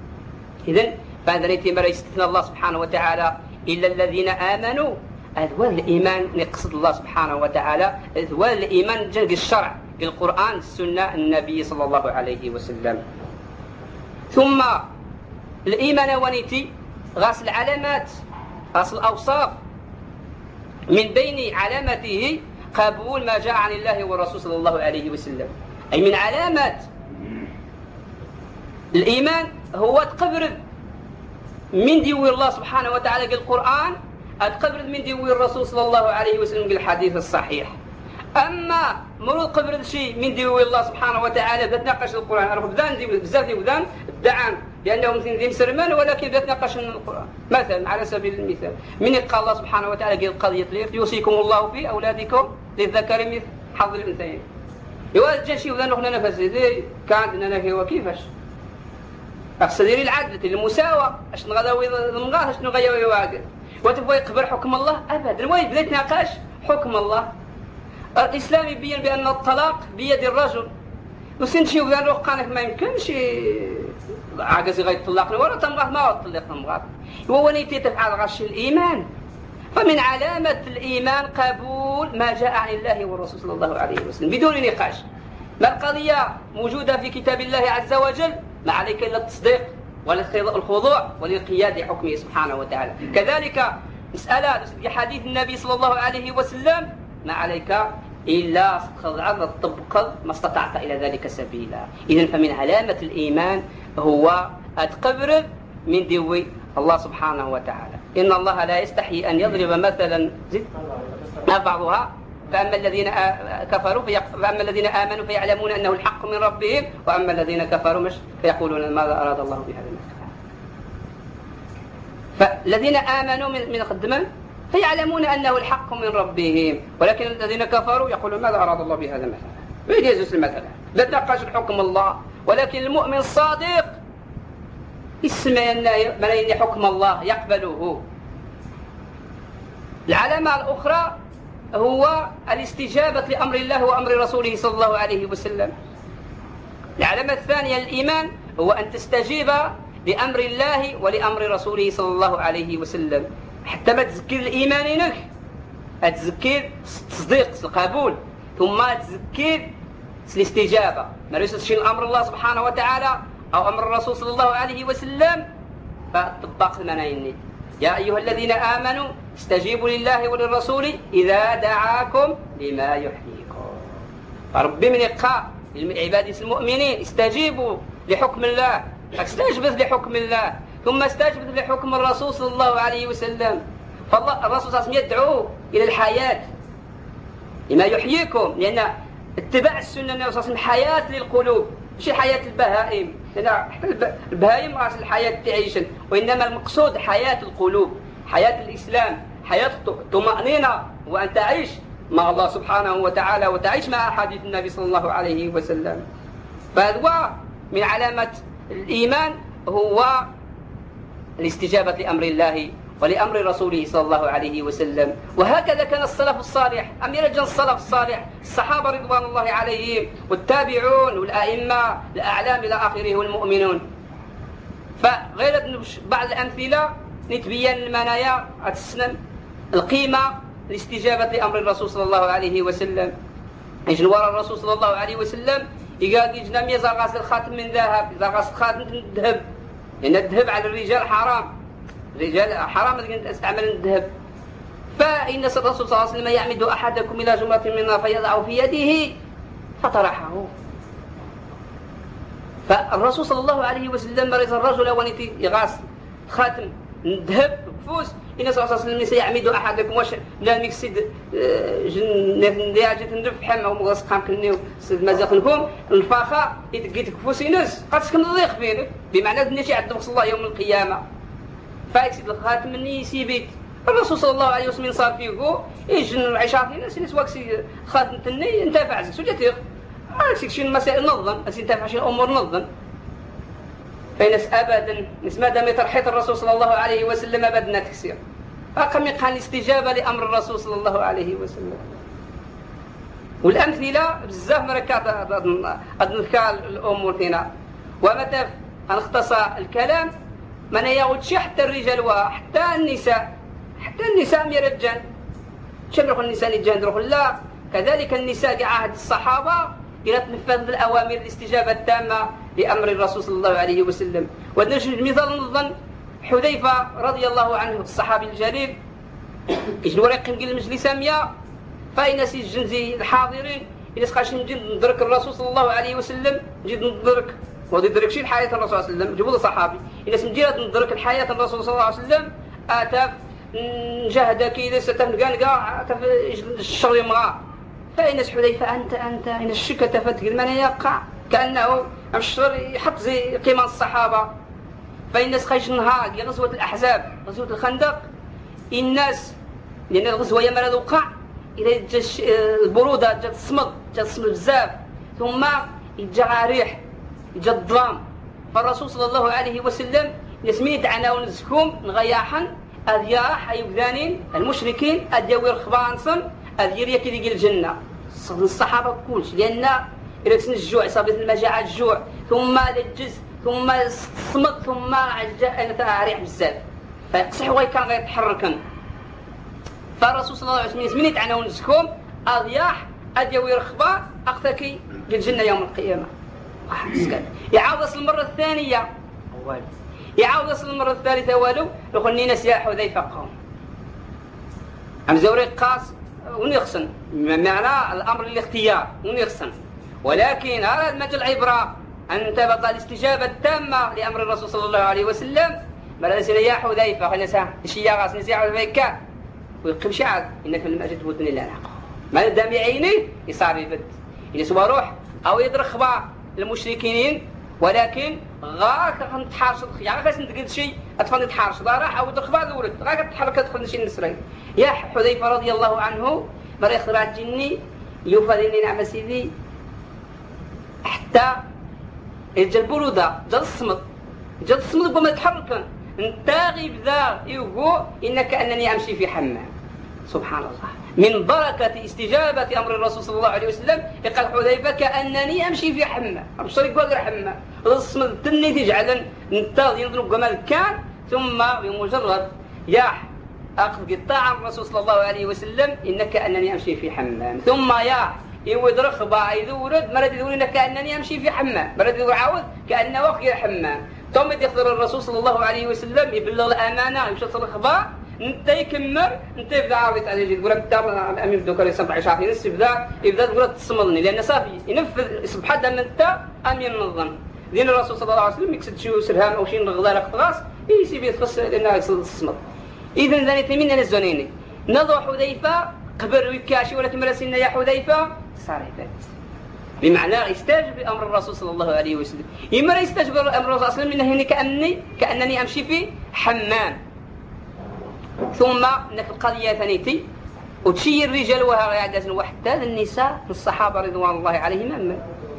إذن فهذا الاتمار يستثنى الله سبحانه وتعالى إلا الذين آمنوا. هذا هو الإيمان يقصد الله سبحانه وتعالى. هذا هو الإيمان جنق الشرع القرآن السنة النبي صلى الله عليه وسلم. ثم الإيمان ونيتي غاس العلامات أصل الأوصاف من بين علامته قبول ما جاء عن الله والرسول صلى الله عليه وسلم. أي من علامات الإيمان هو تقبرد من ديوي الله سبحانه وتعالى قال القرآن، تقبرد من ديوي الرسول صلى الله عليه وسلم قال الحديث الصحيح. أما مرود قبرد شيء من ديوي الله سبحانه وتعالى بتناقش القرآن. أنا بدان دي بزاف دي بدان الدعان لأنهم ذي مسرمان، ولكن بتناقش القرآن. مثلا على سبيل المثال من قال الله سبحانه وتعالى قال قضية الإرث يوصيكم الله في أولادكم للذكر مثل حظ الأنثيين. يواجه شيء بدان نحن نفسي كانت لنا هو كيفاش أقصدي العدل المساواة أش نغداوي المغاه أش نغيوي واقع وتبغى يقبل حكم الله أبدا. وين بدأت نقاش حكم الله الإسلام يبين بأن الطلاق بيد الرجل، وسنت شيء وذا نروح قانك ما يمكنش عاجز غير يطلقني ولا تمغاه ما طلق مغاه. هو نيتي تفعل غش الإيمان. فمن علامة الإيمان قبول ما جاء عن الله والرسول صلى الله عليه وسلم بدون نقاش. ما القضية موجودة في كتاب الله عز وجل ما عليك إلا التصديق والخضوع والانقياد لحكمه سبحانه وتعالى. كذلك مسألة في حديث النبي صلى الله عليه وسلم ما عليك إلا تطبق ما استطعت إلى ذلك سبيلا. إذن فمن علامة الإيمان هو أتقبرب من ديوي الله سبحانه وتعالى. إن الله لا يستحي أن يضرب مثلا بعضها فأما الذين آمنوا فيعلمون أنه الحق من ربهم، وأما الذين كفروا مش فيقولون ماذا أراد الله بهذا المثل. فالذين آمنوا من خدمان فيعلمون أنه الحق من ربهم، ولكن الذين كفروا يقولون ماذا أراد الله بهذا المثل. وين يجوز المثل؟ لا تناقش حكم الله، ولكن المؤمن الصادق اسمع أن حكم الله يقبله. العلامة الأخرى هو الاستجابة لأمر الله وأمر رسوله صلى الله عليه وسلم. العلامة الثانية للإيمان هو أن تستجيب لأمر الله ولأمر رسوله صلى الله عليه وسلم. حتى ما تذكر الإيمان إنك تذكر التصديق القبول، ثم تذكر الاستجابة. ما يوصلش أمر الله سبحانه وتعالى أو أمر الرسول صلى الله عليه وسلم فطبق المنايين. يا أيها الذين آمنوا استجيبوا لله وللرسول إذا دعاكم لما يحييكم. فربي من يقع عبادي المؤمنين استجيبوا لحكم الله، استجبت لحكم الله ثم استجبت لحكم الرسول صلى الله عليه وسلم. فالله الرسول صلى الله عليه وسلم يدعو إلى الحياة لما يحييكم، لأن اتباع السنة النبي صلى الله عليه وسلم حياة للقلوب مش حياة البهائم، لأن حتى البهائم راس الحياة تعيشن، وإنما المقصود حياة القلوب، حياة الإسلام، حياة طمأنينة، وأن تعيش مع الله سبحانه وتعالى وتعيش مع أحاديث النبي صلى الله عليه وسلم. فهذا من علامة الإيمان هو الاستجابة لأمر الله ولأمر رسوله صلى الله عليه وسلم. وهكذا كان السلف الصالح، أمير السلف الصالح الصحابة رضوان الله عليهم والتابعون والأئمة الأعلام إلى آخره والمؤمنون. فغير بعض الأمثلة نتبين المنايا السنن القيمة الاستجابة لأمر الرسول صلى الله عليه وسلم. يجن وراء الرسول صلى الله عليه وسلم يقال يجنا ميزا غاسل خاتم من ذهب، إذا غاسل خاتم من ذهب، لأن الذهب على الرجال حرام، الرجال حرام أن تستعمل الذهب. فإن الرسول صلى الله عليه وسلم يعمد أحدكم إلى جمرة من نار فيضع في يده فطرحه. فالرسول صلى الله عليه وسلم مرض الرجل ونتي يغاسل خاتم من ذهب فوس. إن صلى الله عليه وسلم سيعمد أحدكم واش لا نكسد جن نفحم أو مغسق كنيو مازقنكم الفاخة يتقيت كفوسينس قد سكن ضيق فينك، بمعنى أن شيء عند الله يوم القيامة فايكسد الخاتم مني يسيبيت. الرسول صلى الله عليه وسلم صار فيه يجن العشاطين ناس واكسي خاتم تني انتفع سجتيق أكسي شي مسائل نظم أسي انتفع شي أمور نظم. فإنس أبدا نسمى دم ترحيط الرسول صلى الله عليه وسلم أبدا تكسير أقم يقع الاستجابة لأمر الرسول صلى الله عليه وسلم. والأمثلة بزاف مركات أذكر الأمور هنا. ومتى نختصر الكلام من يغوتش حتى الرجال وحتى النساء، حتى النساء يرجان شبرخ النساء يتجاندرخ لا. كذلك النساء عهد الصحابة إلى تنفذ الأوامر الاستجابة التامة لأمر الرسول صلى الله عليه وسلم. ودنش المثال نظن حذيفة رضي الله عنه الصحابي الجليل يجنوا ريقهم قل المجلس 100 فإن سيجنزي الحاضرين إذا سقاش نجي ندرك الرسول صلى الله عليه وسلم نجي ندرك وهذا يدرك شيء الحياة الرسول صلى الله عليه وسلم جبوا له صحابي إذا سنجي ندرك الحياة الرسول صلى الله عليه وسلم آتاف نجاهد كيدا ستفنقان الشغل يمغى فإن حذيفة أنت إن الشكة تفتق من يقع كأنه الشر يحط زي قيمة الصحابة فإن سخيش نهار غزوة الأحزاب غزوة الخندق الناس لأن الغزوة يمر الوقع إذا جاش البرودة جات الصمد بزاف ثم يجا ريح يجا الظلام فالرسول صلى الله عليه وسلم يسميت عناون الزكوم نغياحا أذياح أيوذانين المشركين أديوير خبانصن أذيريا كي يجي الجنة الصحابة كلش لأن إذا كسن الجوع إصابة المجاعة الجوع ثم الجز ثم الصمت ثم جاء ريح بزاف فيقصح ويكان غيتحركن فالرسول صلى الله عليه وسلم يسميت عناون الزكوم أذياح أديوير خبان أختكي بالجنة يوم القيامة يعاود أصل المرة الثانية يعاود أصل المرة الثالثة والو لخلني نسيا حذيفة قوم أم زوري قاس ونيخسن معنى الأمر الاختيار ونيخسن ولكن هذا مجال العبرة أن تبقى الاستجابة التامة لأمر الرسول صلى الله عليه وسلم بل نسيا يا حذيفة خلنا نسيا غاس نسيا حذيفة ويقيم شعب إنك في المسجد ودني لا ما دام عيني يصار يبد إذا سوى روح أو يدرخ بقى المشركين ولكن غاك نتحارش يعني غاك نتقد شيء أتفضل نتحارش لا راح أو يدرخ بقى الولد غاك تحرك تدخل شيء نسرين يا حذيفة رضي الله عنه مرة إخراج جني يفضلني نعم سيدي حتى الجلبولو دا جل الصمد بما يتحركن انتاغي بذا يقول إنك أنني أمشي في حمام سبحان الله من بركة استجابة أمر الرسول صلى الله عليه وسلم يقال حذيفة كأنني أمشي في حمام أبصر يقول حمام الصمد تني تجعل نتاغي ينضرب جمال كان ثم بمجرد ياح أخذ قطاع الرسول صلى الله عليه وسلم إنك أنني أمشي في حمام ثم ياح يودرخ با يذورد مرد يقول إنك أنني أمشي في حمام مرد يقول عاود كأنه وقي حمام ثم يخبر الرسول صلى الله عليه وسلم يبلغ الأمانة يمشي الأخبار انت يكمر انت يبدا عاود على تقول انت الامير الدكتور يسمع شافي نفس يبدا تقول تصملني لان صافي ينفذ سبحان الله انت امير النظام دين الرسول صلى الله عليه وسلم يكسد شي سرهام او شي نغدار خلاص يسيب يتفصل لانه يصل الصمت اذا ذاني تمين انا الزنيني نضع حذيفه قبل ويكاشي ولا تمرسنا يا حذيفه صار يفات بمعنى يستجب امر الرسول صلى الله عليه وسلم يمر يستجب امر الرسول صلى الله عليه وسلم كانني امشي في حمام ثم انك القضيه ثانيتي وتشي الرجال وها عادة وحتى النساء الصحابه رضوان الله عليهم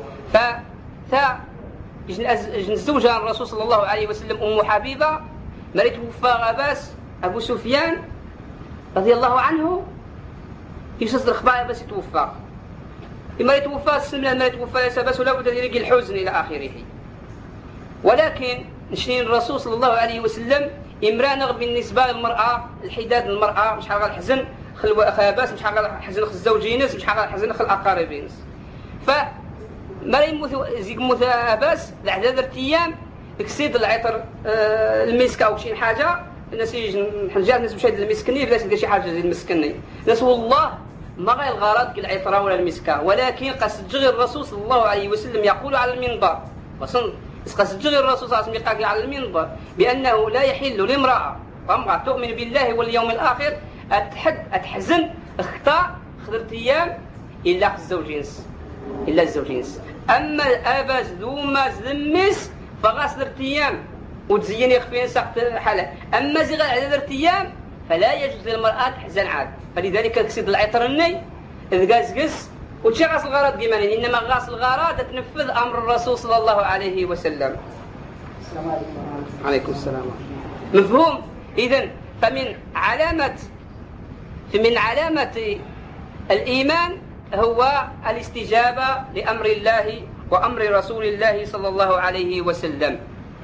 الزوجة الرسول صلى الله عليه وسلم ام حبيبه مريت توفى غباس ابو سفيان رضي الله عنه يسصر اخبار بس يتوفى لما يتوفى السمنه ما يتوفى بس ولا بد يلقي الحزن الى اخره ولكن نشين الرسول صلى الله عليه وسلم إمرانغ بالنسبة للمرأة الحداد المرأة مش حاجة الحزن خل أخاباس مش حاجة الحزن خل الزوجينس مش حاجة الحزن خل أقاربينس فما يموت زيك موت أباس لعدد أيام يكسيد العطر المسك أو شي حاجة الناس يجي حنجات الناس مشاهد المسكني بلاش ندير شي حاجة زي المسكني الناس والله ما غير الغرض كالعطرة ولا المسكة ولكن قصد جغي الرسول صلى الله عليه وسلم يقول على المنبر وصل قصد جغي الرسول صلى الله عليه وسلم على المنبر بأنه لا يحل لامرأة تؤمن بالله واليوم الآخر أتحزن اختار خضرت أيام إلا الزوجينس أما الأباس ذوما زلمس فغاس درت أيام وتزين يخفين سقط حالة أما زي غير عدد أيام فلا يجوز للمرأة تحزن عاد فلذلك كسيد العطر الني إذ قاس وتشي غاس الغرض ديما إنما غاس الغرض تنفذ أمر الرسول صلى الله عليه وسلم. السلام عليكم. عليكم السلام. مفهوم؟ إذن فمن علامة الإيمان هو الاستجابة لأمر الله وأمر رسول الله صلى الله عليه وسلم.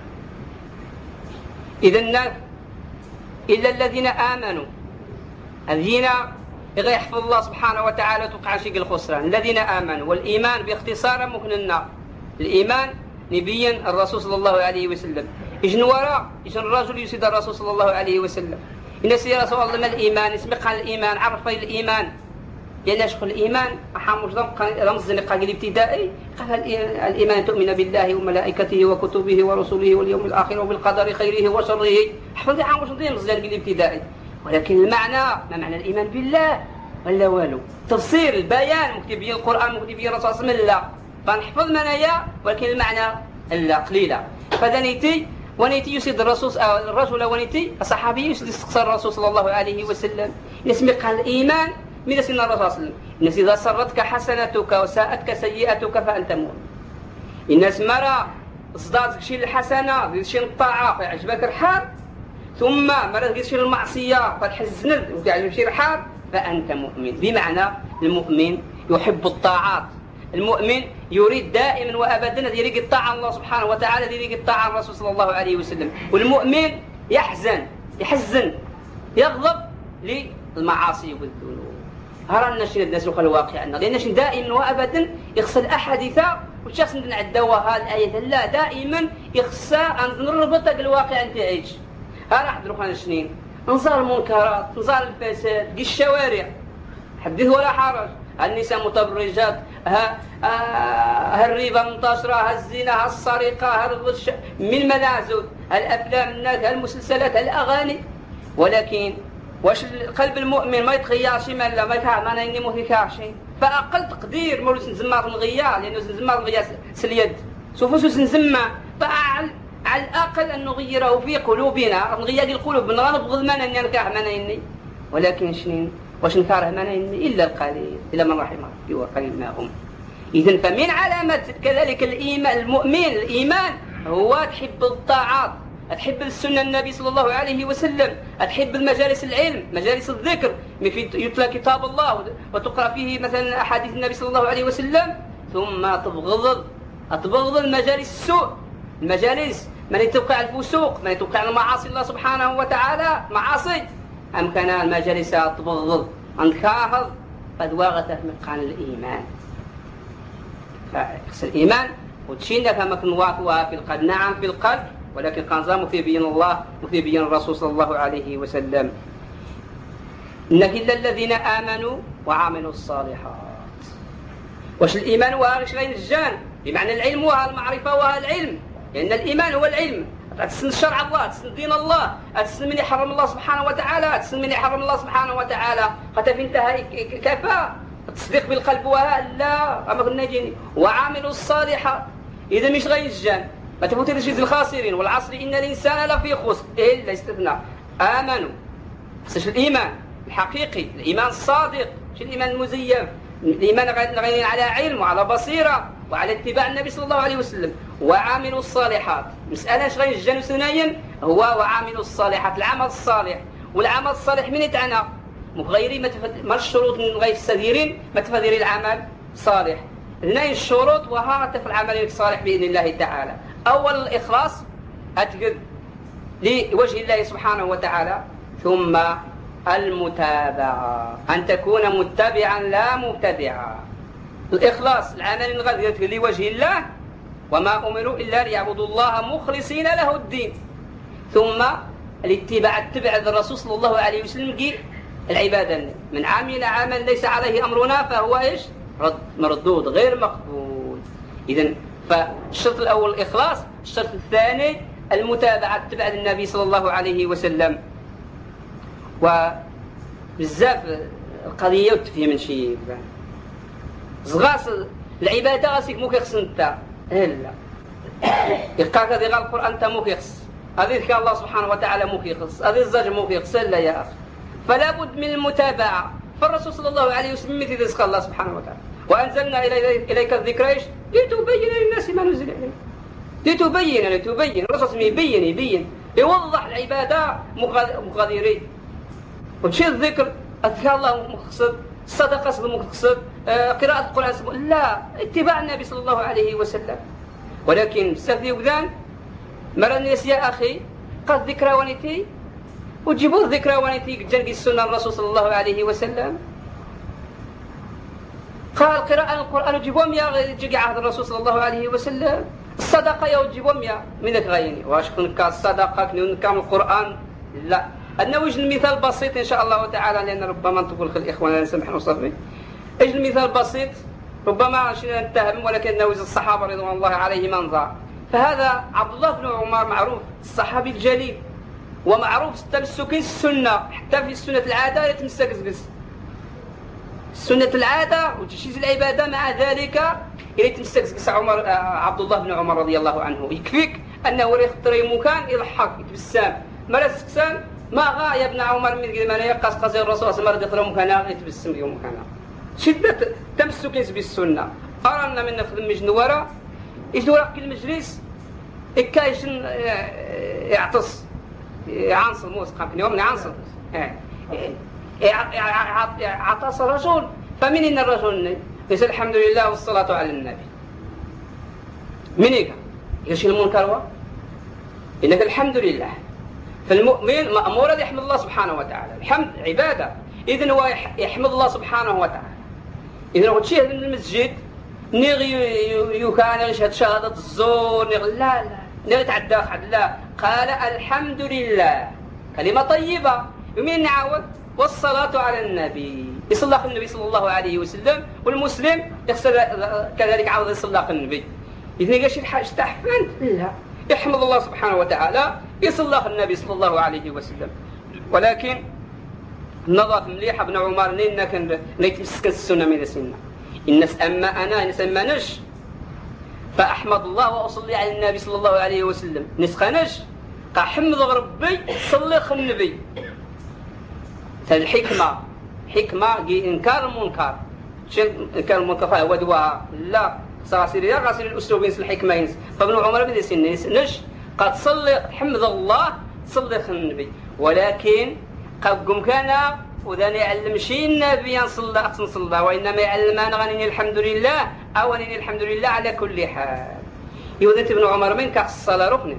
إذن إلا الذين آمنوا الذين يحفظ الله سبحانه وتعالى توقع شيء الخسران الذين آمنوا والإيمان باختصار مكننا الإيمان نبيا الرسول صلى الله عليه وسلم يجن وراء يجن الرجل يسيد الرسول صلى الله عليه وسلم الناس يا رسول الله ما الإيمان اسمق عن الإيمان عرف الإيمان لأن شغل الإيمان أحامج رمز قال الابتدائي قال الإيمان تؤمن بالله وملائكته وكتبه ورسله واليوم الآخر وبالقدر خيره وشره حفظ حامج رمز الابتدائي ولكن المعنى ما معنى الإيمان بالله ولا والو تفسير البيان مكتب به القرآن مكتب به الرسول صلى الله عليه وسلم فنحفظ منايا ولكن المعنى لا قليلة فذنيتي ونيتي يسد الرجل ونيتي الصحابي يسد استقصى الرسول صلى الله عليه وسلم نسمي قال الإيمان من سن الرسول صلى الله عليه وسلم الناس إذا سرتك حسنتك وساءتك سيئتك فأنت مؤمن الناس مرة اصدادك شي الحسنة شي الطاعة فيعجبك الحال ثم مرة شي المعصية فتحزنك وتعجبك شي الحال فأنت مؤمن بمعنى المؤمن يحب الطاعات المؤمن يريد دائما وأبدا يريد الطاعة الله سبحانه وتعالى يريد الطاعة الرسول صلى الله عليه وسلم والمؤمن يحزن يغضب للمعاصي والذنوب هرانا شي الناس الواقع عندنا لأن دائما وأبدا يخص الأحاديث والشخص نعدوا هالآية لا دائما يخص أن نربط الواقع أن تعيش راح دروخنا سنين انظار المنكرات انظار الفساد دي الشوارع حدث ولا حرج النساء متبرجات الربا منتشرة الزنا السرقة الغش من منازل الأفلام الناس المسلسلات الأغاني ولكن واش قلب المؤمن ما يتغيرش ما يفهم انا اني ما فيكاش فاقل تقدير مولوس نزمر نغيا لانه نزمر نغيا سليد سوف نزمع على الاقل ان نغيره في قلوبنا نغيا ديال القلوب نبغض ما نركح ما اني ولكن شنين واش نكره ما اني الا القليل الا من رحم ربي وقليل ما هم اذا فمن علامات كذلك الايمان المؤمن الايمان هو تحب الطاعات تحب السنة النبي صلى الله عليه وسلم تحب المجالس العلم مجالس الذكر يتلى كتاب الله وتقرأ فيه مثلا أحاديث النبي صلى الله عليه وسلم ثم تبغض المجالس السوء المجالس من يتوقع الفسوق من يتوقع المعاصي الله سبحانه وتعالى معاصي أم كان المجالس تبغض أنكاهض قد واغته مقعن الإيمان فيخص الإيمان وتشين فما كنواقوها في القلب نعم في القلب ولكن كان في بين الله وفي بين الرسول صلى الله عليه وسلم إنك إلا الذين آمنوا وعملوا الصالحات واش الإيمان واش غير الجان بمعنى العلم والمعرفة والعلم لأن الإيمان هو العلم تسن شرع الله تسن دين الله تسن من يحرم الله سبحانه وتعالى تسن من يحرم الله سبحانه وتعالى حتى في انتهى كفى التصديق بالقلب لا أما كنا جيني وعملوا الصالحات إذا مش غير الجان ما تفوتي رشيد الخاسرين والعصر إن الإنسان لفي خسر إلا استثناء آمنوا بس الإيمان الحقيقي الإيمان الصادق مش الإيمان المزيف الإيمان غير على علم وعلى بصيرة وعلى اتباع النبي صلى الله عليه وسلم وعاملوا الصالحات مسألة شغير الجن ثنائيا هو وعاملوا الصالحات العمل الصالح والعمل الصالح من يتعنى مغيري ما الشروط من غير السديرين ما تفذير العمل صالح اثنين الشروط وها في العمل الصالح بإذن الله تعالى أول الإخلاص أتقد لوجه الله سبحانه وتعالى ثم المتابعة أن تكون متبعا لا مبتدعا الإخلاص العمل الغير لوجه الله وما أمروا إلا ليعبدوا الله مخلصين له الدين ثم الاتباع اتبع الرسول صلى الله عليه وسلم العبادة من عمل عملا ليس عليه أمرنا فهو إيش مردود غير مقبول إذن فالشرط الأول الإخلاص الشرط الثاني المتابعة اتباع النبي صلى الله عليه وسلم وبزاف القضية تفهم شيء زغاس العبادة غاسيك مو كيخص انت لا يقاك هذه القرآن انت مو كيخص هذه ذكر الله سبحانه وتعالى مو كيخص هذه الزجر مو كيخص لا يا أخي فلا بد من المتابعة فالرسول صلى الله عليه وسلم مثل ذكر الله سبحانه وتعالى وأنزلنا إليك الذكر إيش لتبين للناس ما نزل إليه لتبين الرسول يبين يوضح العبادة مقدرين وشيء الذكر أذكار الله مقصد الصدقة مقصد قراءة القرآن لا اتباع النبي صلى الله عليه وسلم ولكن بزاف وذان مرة الناس يا أخي قد ذكرى ونتي وتجيبوا الذكرى ونتي جنقي السنة الرسول صلى الله عليه وسلم قال قراءة القرآن وجيبوهم يا جنقي عهد الرسول صلى الله عليه وسلم الصدقة يوجب 100 من غايني واش كنك الصدقة كنك القرآن لا. أنا وجه المثال بسيط إن شاء الله تعالى، لأن ربما تقول الإخوان لا نسمح وصفي. أجل المثال بسيط ربما نتهم، ولكن نوز الصحابة رضوان الله عليهم أنظار. فهذا عبد الله بن عمر معروف الصحابي الجليل، ومعروف تمسك السنة، حتى في السنة العادة يتمسك سنة العادة وتجهيز العبادة، مع ذلك يتمسك عمر عبد الله بن عمر رضي الله عنه. يكفيك أنه يخطر مكان يضحك يتبسم مرة سكسان ما غا يا ابن عمر من قد ما يقص قصير الرسول صلى الله عليه وسلم مكانها يتبسم يوم مكانها. شدة تمسك بالسنة. أرانا من نخدم مجنورة يجنورة كل مجلس إكايش يعطس عنصر موسيقى في يوم عنصر عطس رجل. فمن إن الرجل يقول الحمد لله والصلاة على النبي. من يقول المنكر هو إنك الحمد لله. فالمؤمن مأمور يحمد الله سبحانه وتعالى، الحمد عبادة، إذن هو يحمد الله سبحانه وتعالى. إذن هو تشيء من المسجد نغي يكان يشهد شهادة الزور لا نغي تعدى لا، قال الحمد لله كلمة طيبة. ومن نعود والصلاة على النبي، يصلى النبي صلى الله عليه وسلم، والمسلم يغسل كذلك عوض يصلى النبي. إذن قاش الحاج تحفنت لا، يحمد الله سبحانه وتعالى، يصلى النبي صلى الله عليه وسلم. ولكن نظر مليح ابن عمر لنا كان يتمسك السنة من السنة. الناس أما أنا نسمانش فأحمد الله وأصلي على النبي صلى الله عليه وسلم نسخنش قاحمد ربي صلي النبي. فالحكمة حكمة إنكار المنكر، إنكار المنكر فهو دواء لا صاصير يا غاسل الأسلوب ينس الحكمة ينس. فابن عمر بن سنة نش قد صلي حمد الله صلي النبي، ولكن قد كان وذا يعلم شيء النبي صلى أحسن صلى، وإنما يعلمان غنيني الحمد لله أو غنيني الحمد لله على كل حال. يوذت ابن عمر من كاس الصلاة ركن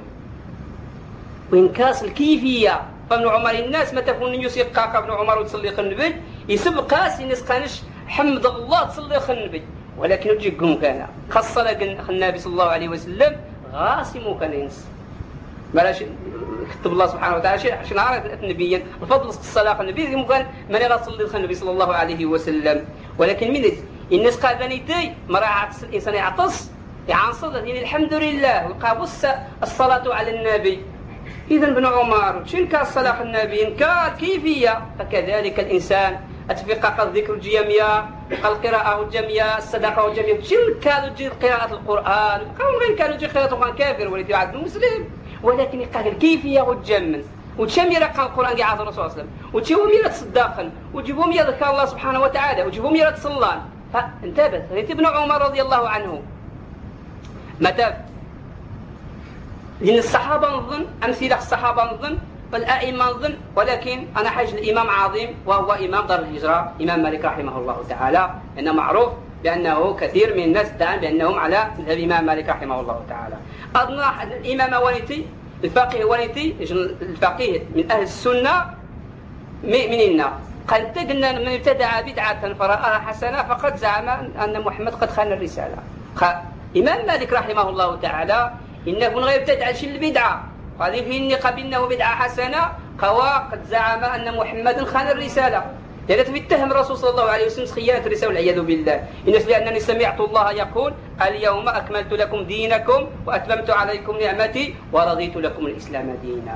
وإن كاس الكيفية. فابن عمر الناس ما تكون يسيق ابن عمر وتصلي النبي يسبق قاس ينسقنش حمد الله تصلي النبي، ولكن يجيكم كان خاصة النبي صلى الله عليه وسلم غاسم كان ينس بلاش كتب الله سبحانه وتعالى عشان عارف النبي الفضل الصلاة النبي ممكن من يصلي النبي صلى الله عليه وسلم. ولكن من الناس قاعدين مرة الإنسان يعطس يعنصر الحمد لله ويقابس الصلاة على النبي. إذا ابن عمر شنك الصلاة النبي إنكار كيفية، فكذلك الإنسان أتفق الذكر الجميع القراءة الجميع الصدقة الجميع شنك قراءة القرآن قوم كانوا يجي قراءة القرآن كافر ولد يعد مسلم، ولكن يقال الكيفية والجمن وتشمير القرآن قاعد الرسول صلى الله عليه وسلم وتجيبهم يرى تصدقن وتجيبهم يذكر الله سبحانه وتعالى وتجيبهم يرى تصلان. فانتبه ريت ابن عمر رضي الله عنه متى لأن الصحابة نظن أمثلة الصحابة نظن والأئمة نظن، ولكن أنا حاج الإمام عظيم وهو إمام دار الهجرة إمام مالك رحمه الله تعالى، لأنه معروف بأنه كثير من الناس ادعى بأنهم على مذهب الإمام مالك رحمه الله تعالى. أظن الإمام والدي الفقيه والدي الفقيه من أهل السنة مننا قال تقلنا من ابتدع بدعة فرآها حسنة فقد زعم أن محمد قد خان الرسالة. إمام مالك رحمه الله تعالى إنه من غير ابتدع شيء البدعة هذه فيه قبلناه بدعة حسنة قد زعم أن محمد خان الرسالة، لأنه بيتهم الرسول صلى الله عليه وسلم خيانة الرسالة والعياذ بالله. الناس لأنني سمعت الله يقول اليوم أكملت لكم دينكم وأتممت عليكم نعمتي ورضيت لكم الإسلام دينا.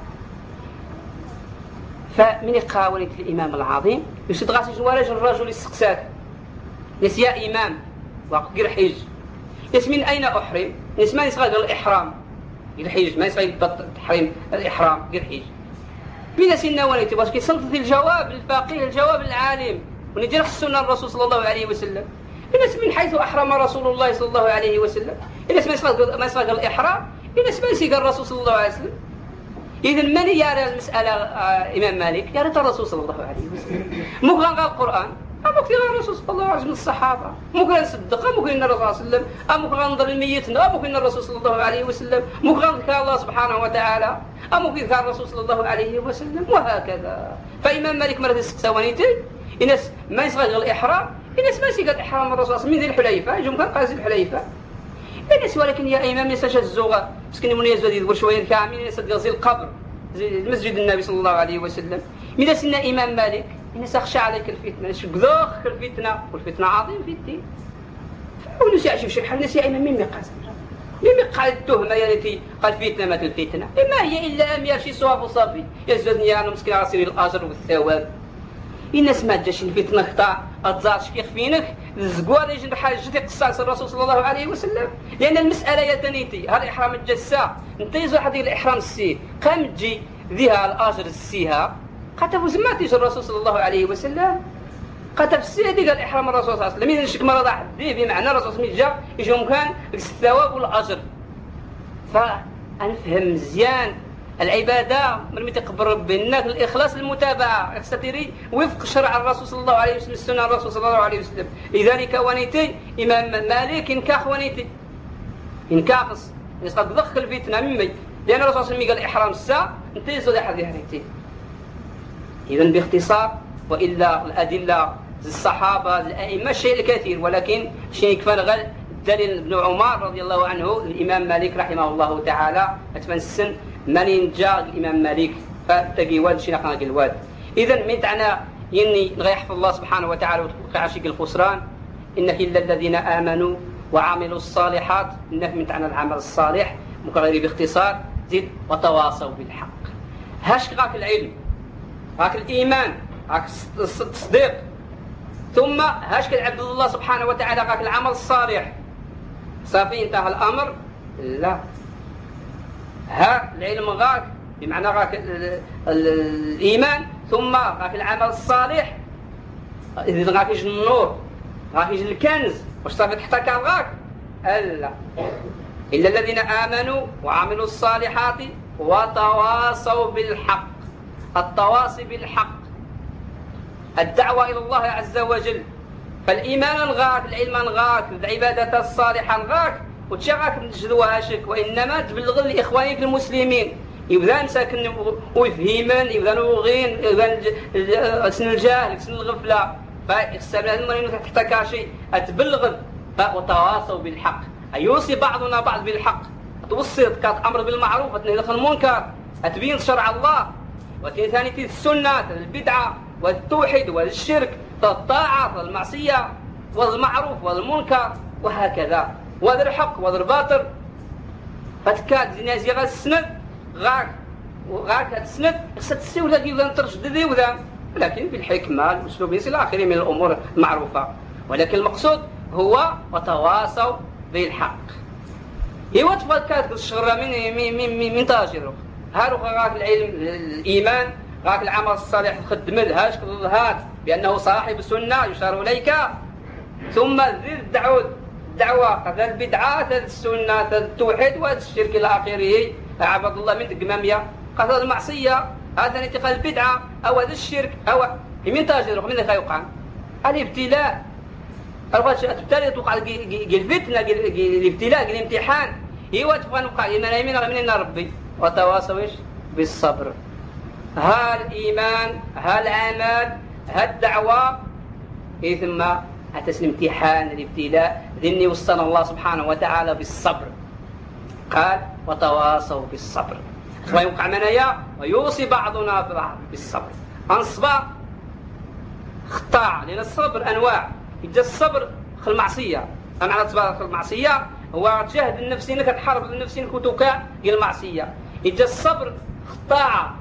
فمن قاولت الإمام العظيم يسد غاسج ورجل الرجل السقسات يس يا إمام وقر حج يس من أين أحرم؟ يس ما يسغى الإحرام الحج ما يسغى تحريم الإحرام قر حج من سنة وليت باش كيصنف الجواب الفقيه الجواب العالم ونجي السنة الرسول صلى الله عليه وسلم. الناس من حيث أحرم رسول الله صلى الله عليه وسلم الناس ما يسغى الإحرام الناس ما يسغى الرسول صلى الله عليه وسلم. إذن من يرى المسألة إمام مالك يرى الرسول صلى الله عليه وسلم ممكن قال القرآن ممكن الرسول صلى الله عليه وسلم الصحابة ممكن نصدق ممكن الرسول صلى الله عليه وسلم ممكن ننظر الميت ممكن الرسول صلى الله عليه وسلم ممكن نذكر الله سبحانه وتعالى ممكن نذكر الرسول صلى الله عليه وسلم وهكذا. فإمام مالك مرة السكسوانيتي الناس ما يصغر الإحرام الناس ما يصغر الإحرام الرسول صلى الله عليه وسلم من ذي الحليفة جم كان قاسي الحليفة ليس ولكن يا إمام ليس الزوغة مسكين من يزود يدبر شوية كامل ليس تغزي القبر زي مسجد النبي صلى الله عليه وسلم. من سنة إمام مالك إن سخشى عليك الفتنة شقذوخ الفتنة والفتنة عظيم في الدين. ونسي يعجب شي حال نسي إمام مين قاسم مين قال التهمة التي قال فتنة ما الفتنة ما هي إلا أمير شي صواف وصافي يزودني أنا مسكين على سبيل الأجر والثواب. الناس ما جاش الفتنة خطا أتزارش كيخ فينك الزقوار يجي بحال جدي قصاص الرسول صلى الله عليه وسلم. لأن المسألة يا تنيتي هذا الإحرام الجسا أنت يزور حد الإحرام السي قام تجي ذيها الأجر السيها قتف زماتيش الرسول صلى الله عليه وسلم قتف السي ديك الإحرام الرسول صلى الله عليه وسلم إذا نشك مرض حدي بمعنى الرسول صلى الله عليه وسلم يجي مكان الثواب والأجر. فنفهم مزيان العبادة من يتقبل ربنا الإخلاص المتابعة يستطيري وفق شرع الرسول صلى الله عليه وسلم السنة الرسول صلى الله عليه وسلم. لذلك ونيتي إمام مالك إنكاخ ونيتي إنكاخص يسقط ضخ الفتنة ممي لأن الرسول صلى الله عليه وسلم قال إحرام الساعة أنت يزود أحد هنيتي. إذن باختصار وإلا الأدلة الصحابة الأئمة الشيء الكثير ولكن شيء يكفى غل الدليل ابن عمر رضي الله عنه الإمام مالك رحمه الله تعالى أتفن السن من جاء الإمام مالك فتقي واد شي نقنا الواد. إذن من تعنى يني غيحفظ الله سبحانه وتعالى وتوقع شيء الخسران إنك إلا الذين آمنوا وعملوا الصالحات إنك من تعنى العمل الصالح مكرر باختصار زيد وتواصوا بالحق. هاش غاك العلم غاك الإيمان غاك التصديق ثم هاش العبد الله سبحانه وتعالى غاك العمل الصالح صافي انتهى الأمر. لا ها العلم غاك بمعنى غاك الإيمان ثم غاك العمل الصالح إذا غاك يجي النور غاك يجي الكنز واش صافي تحتك غاك ألا إلا الذين آمنوا وعملوا الصالحات وتواصوا بالحق. التواصي بالحق الدعوة إلى الله عز وجل. فالإيمان غاك العلم غاك العبادة الصالحة غاك وتشغاك تجدوها شك وإنما تبلغ لإخوانك المسلمين يبدأ ساكن ويفهمن يبدأ نوغين يبدأ سن الجاهل سن الغفلة فإخسابنا المرين تحت كاشي أتبلغ وتواصوا بالحق أيوصي بعضنا بعض بالحق توصيت كأمر بالمعروف وتنهي عن المنكر أتبين شرع الله وثاني السنة البدعة والتوحيد والشرك الطاعة والمعصية والمعروف والمنكر وهكذا وهذا الحق وهذا الباطل. فتكاد زنازي غا السند غاك السند خصها تسوي ولا كيف ترشد وذا ولكن بالحكمة الأسلوب إلى آخره من الأمور المعروفة. ولكن المقصود هو وتواصوا بالحق. هو تفكرت الشغرة من تاجره هارو غاك العلم الإيمان غاك العمل الصالح خدم الهاش هات بأنه صاحب السنة يشار إليك ثم زيد الدعوة هذا البدعة هذا السنة هذا التوحيد وهذا الشرك إلى آخره عبد الله من تقمامية هذا المعصية هذا انتقال البدعة أو هذا الشرك أو من تاجر من ذلك يقع الابتلاء الابتلاء توقع الفتنة الابتلاء الامتحان هو تبغى نوقع لنا من ربي وتواصوا بالصبر. ها الإيمان ها العمل ها الدعوة ثم هتسلم امتحان الابتلاء ذني وصلنا الله سبحانه وتعالى بالصبر قال وتواصوا بالصبر ويوقع منايا ويوصي بعضنا ببعض بالصبر. أنصبا خطاع لأن الصبر أنواع يجي الصبر خل المعصية معنى الصبر خل المعصية هو تجاهد النفس انك تحارب النفس انك وتوكا المعصية. يجي الصبر خطاعة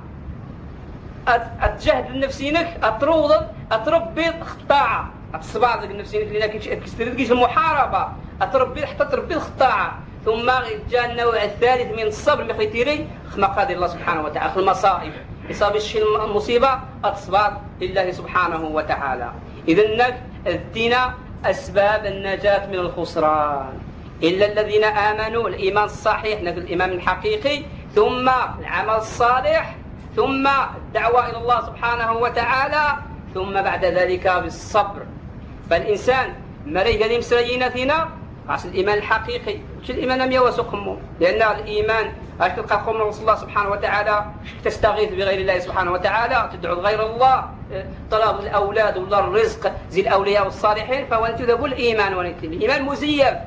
أتجاهد النفس انك أتربي خطاعة الصبر ذاك النفس انك لأنك كيش المحاربة أتربي حتى تربي الخطاعة. ثم جاء النوع الثالث من الصبر مخيتيري مقادير الله سبحانه وتعالى المصائب إصابة الشيء المصيبة الصبر لله سبحانه وتعالى. إذن الدين أسباب النجاة من الخسران إلا الذين آمنوا الإيمان الصحيح الإيمان الحقيقي ثم العمل الصالح ثم الدعوة إلى الله سبحانه وتعالى ثم بعد ذلك بالصبر. فالإنسان مريق قديم سرينا فينا عشان الإيمان الحقيقي مش الإيمان لم يوسقهم لأن الإيمان تلقى قوم رسول الله سبحانه وتعالى تستغيث بغير الله سبحانه وتعالى تدعو غير الله طلب الأولاد ولا الرزق زي الأولياء والصالحين فهو أنت ذو الإيمان الإيمان مزيف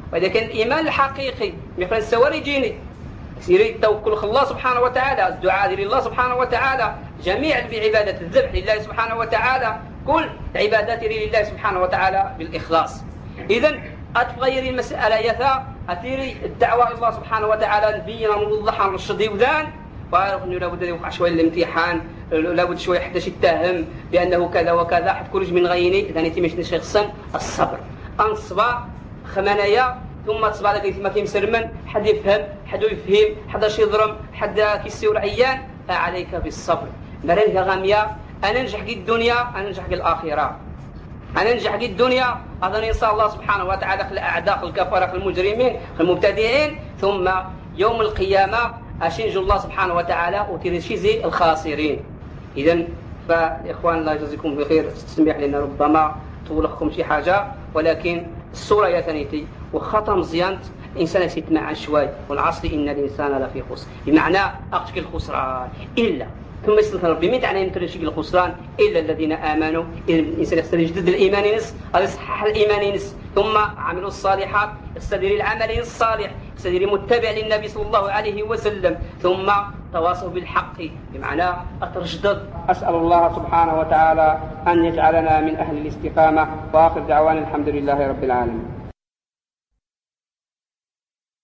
وإذا كان الإيمان الحقيقي مثل السواري جيني سيري التوكل الله سبحانه وتعالى، الدعاء لله سبحانه وتعالى، جميع بعبادة الذبح لله سبحانه وتعالى، كل عبادات لله سبحانه وتعالى بالإخلاص. إذا أتغير المسألة يثا أثيري الدعوة إلى الله سبحانه وتعالى نبينا موضحا رشدي وذان، وعرف أنه لابد يوقع شوية الامتحان، لابد شوية حتى يتهم بأنه كذا وكذا حتى كلش من غيني. إذا أنت مش شخصا الصبر أنصبا خمانيا ثم تصبع لك ما كيمسرمن، حد يفهم حد يفهم حد يضرم حد كيسيور عيان، فعليك بالصبر. مرن غامية أنا ننجح في الدنيا أنا ننجح في الآخرة، أنا ننجح في الدنيا أظن إن شاء الله سبحانه وتعالى خل الأعداء الكفرة المجرمين المبتدئين، ثم يوم القيامة أشنج الله سبحانه وتعالى وترشيزي الخاسرين. إذن فإخوان الله يجزيكم بخير، تسمح لنا ربما طول لكم شي حاجة، ولكن الصورة يا ثانيتي وخطم زيانت الإنسان يسمع شوي والعصر إن الإنسان لفي خسر، بمعنى أقتك الخسران إلا ثم يستنثر ربي من تعني يمتلك الخسران إلا الذين آمنوا. إذا الإنسان يستدير جدد الإيمان ينس أو يصحح الإيمان ينس، ثم عملوا الصالحات يستدير العمل الصالح، يستدير متبع للنبي صلى الله عليه وسلم، ثم تواصوا بالحق بمعنى أترشدد. أسأل الله سبحانه وتعالى أن يجعلنا من أهل الاستقامة، وآخر دعوانا الحمد لله رب العالمين.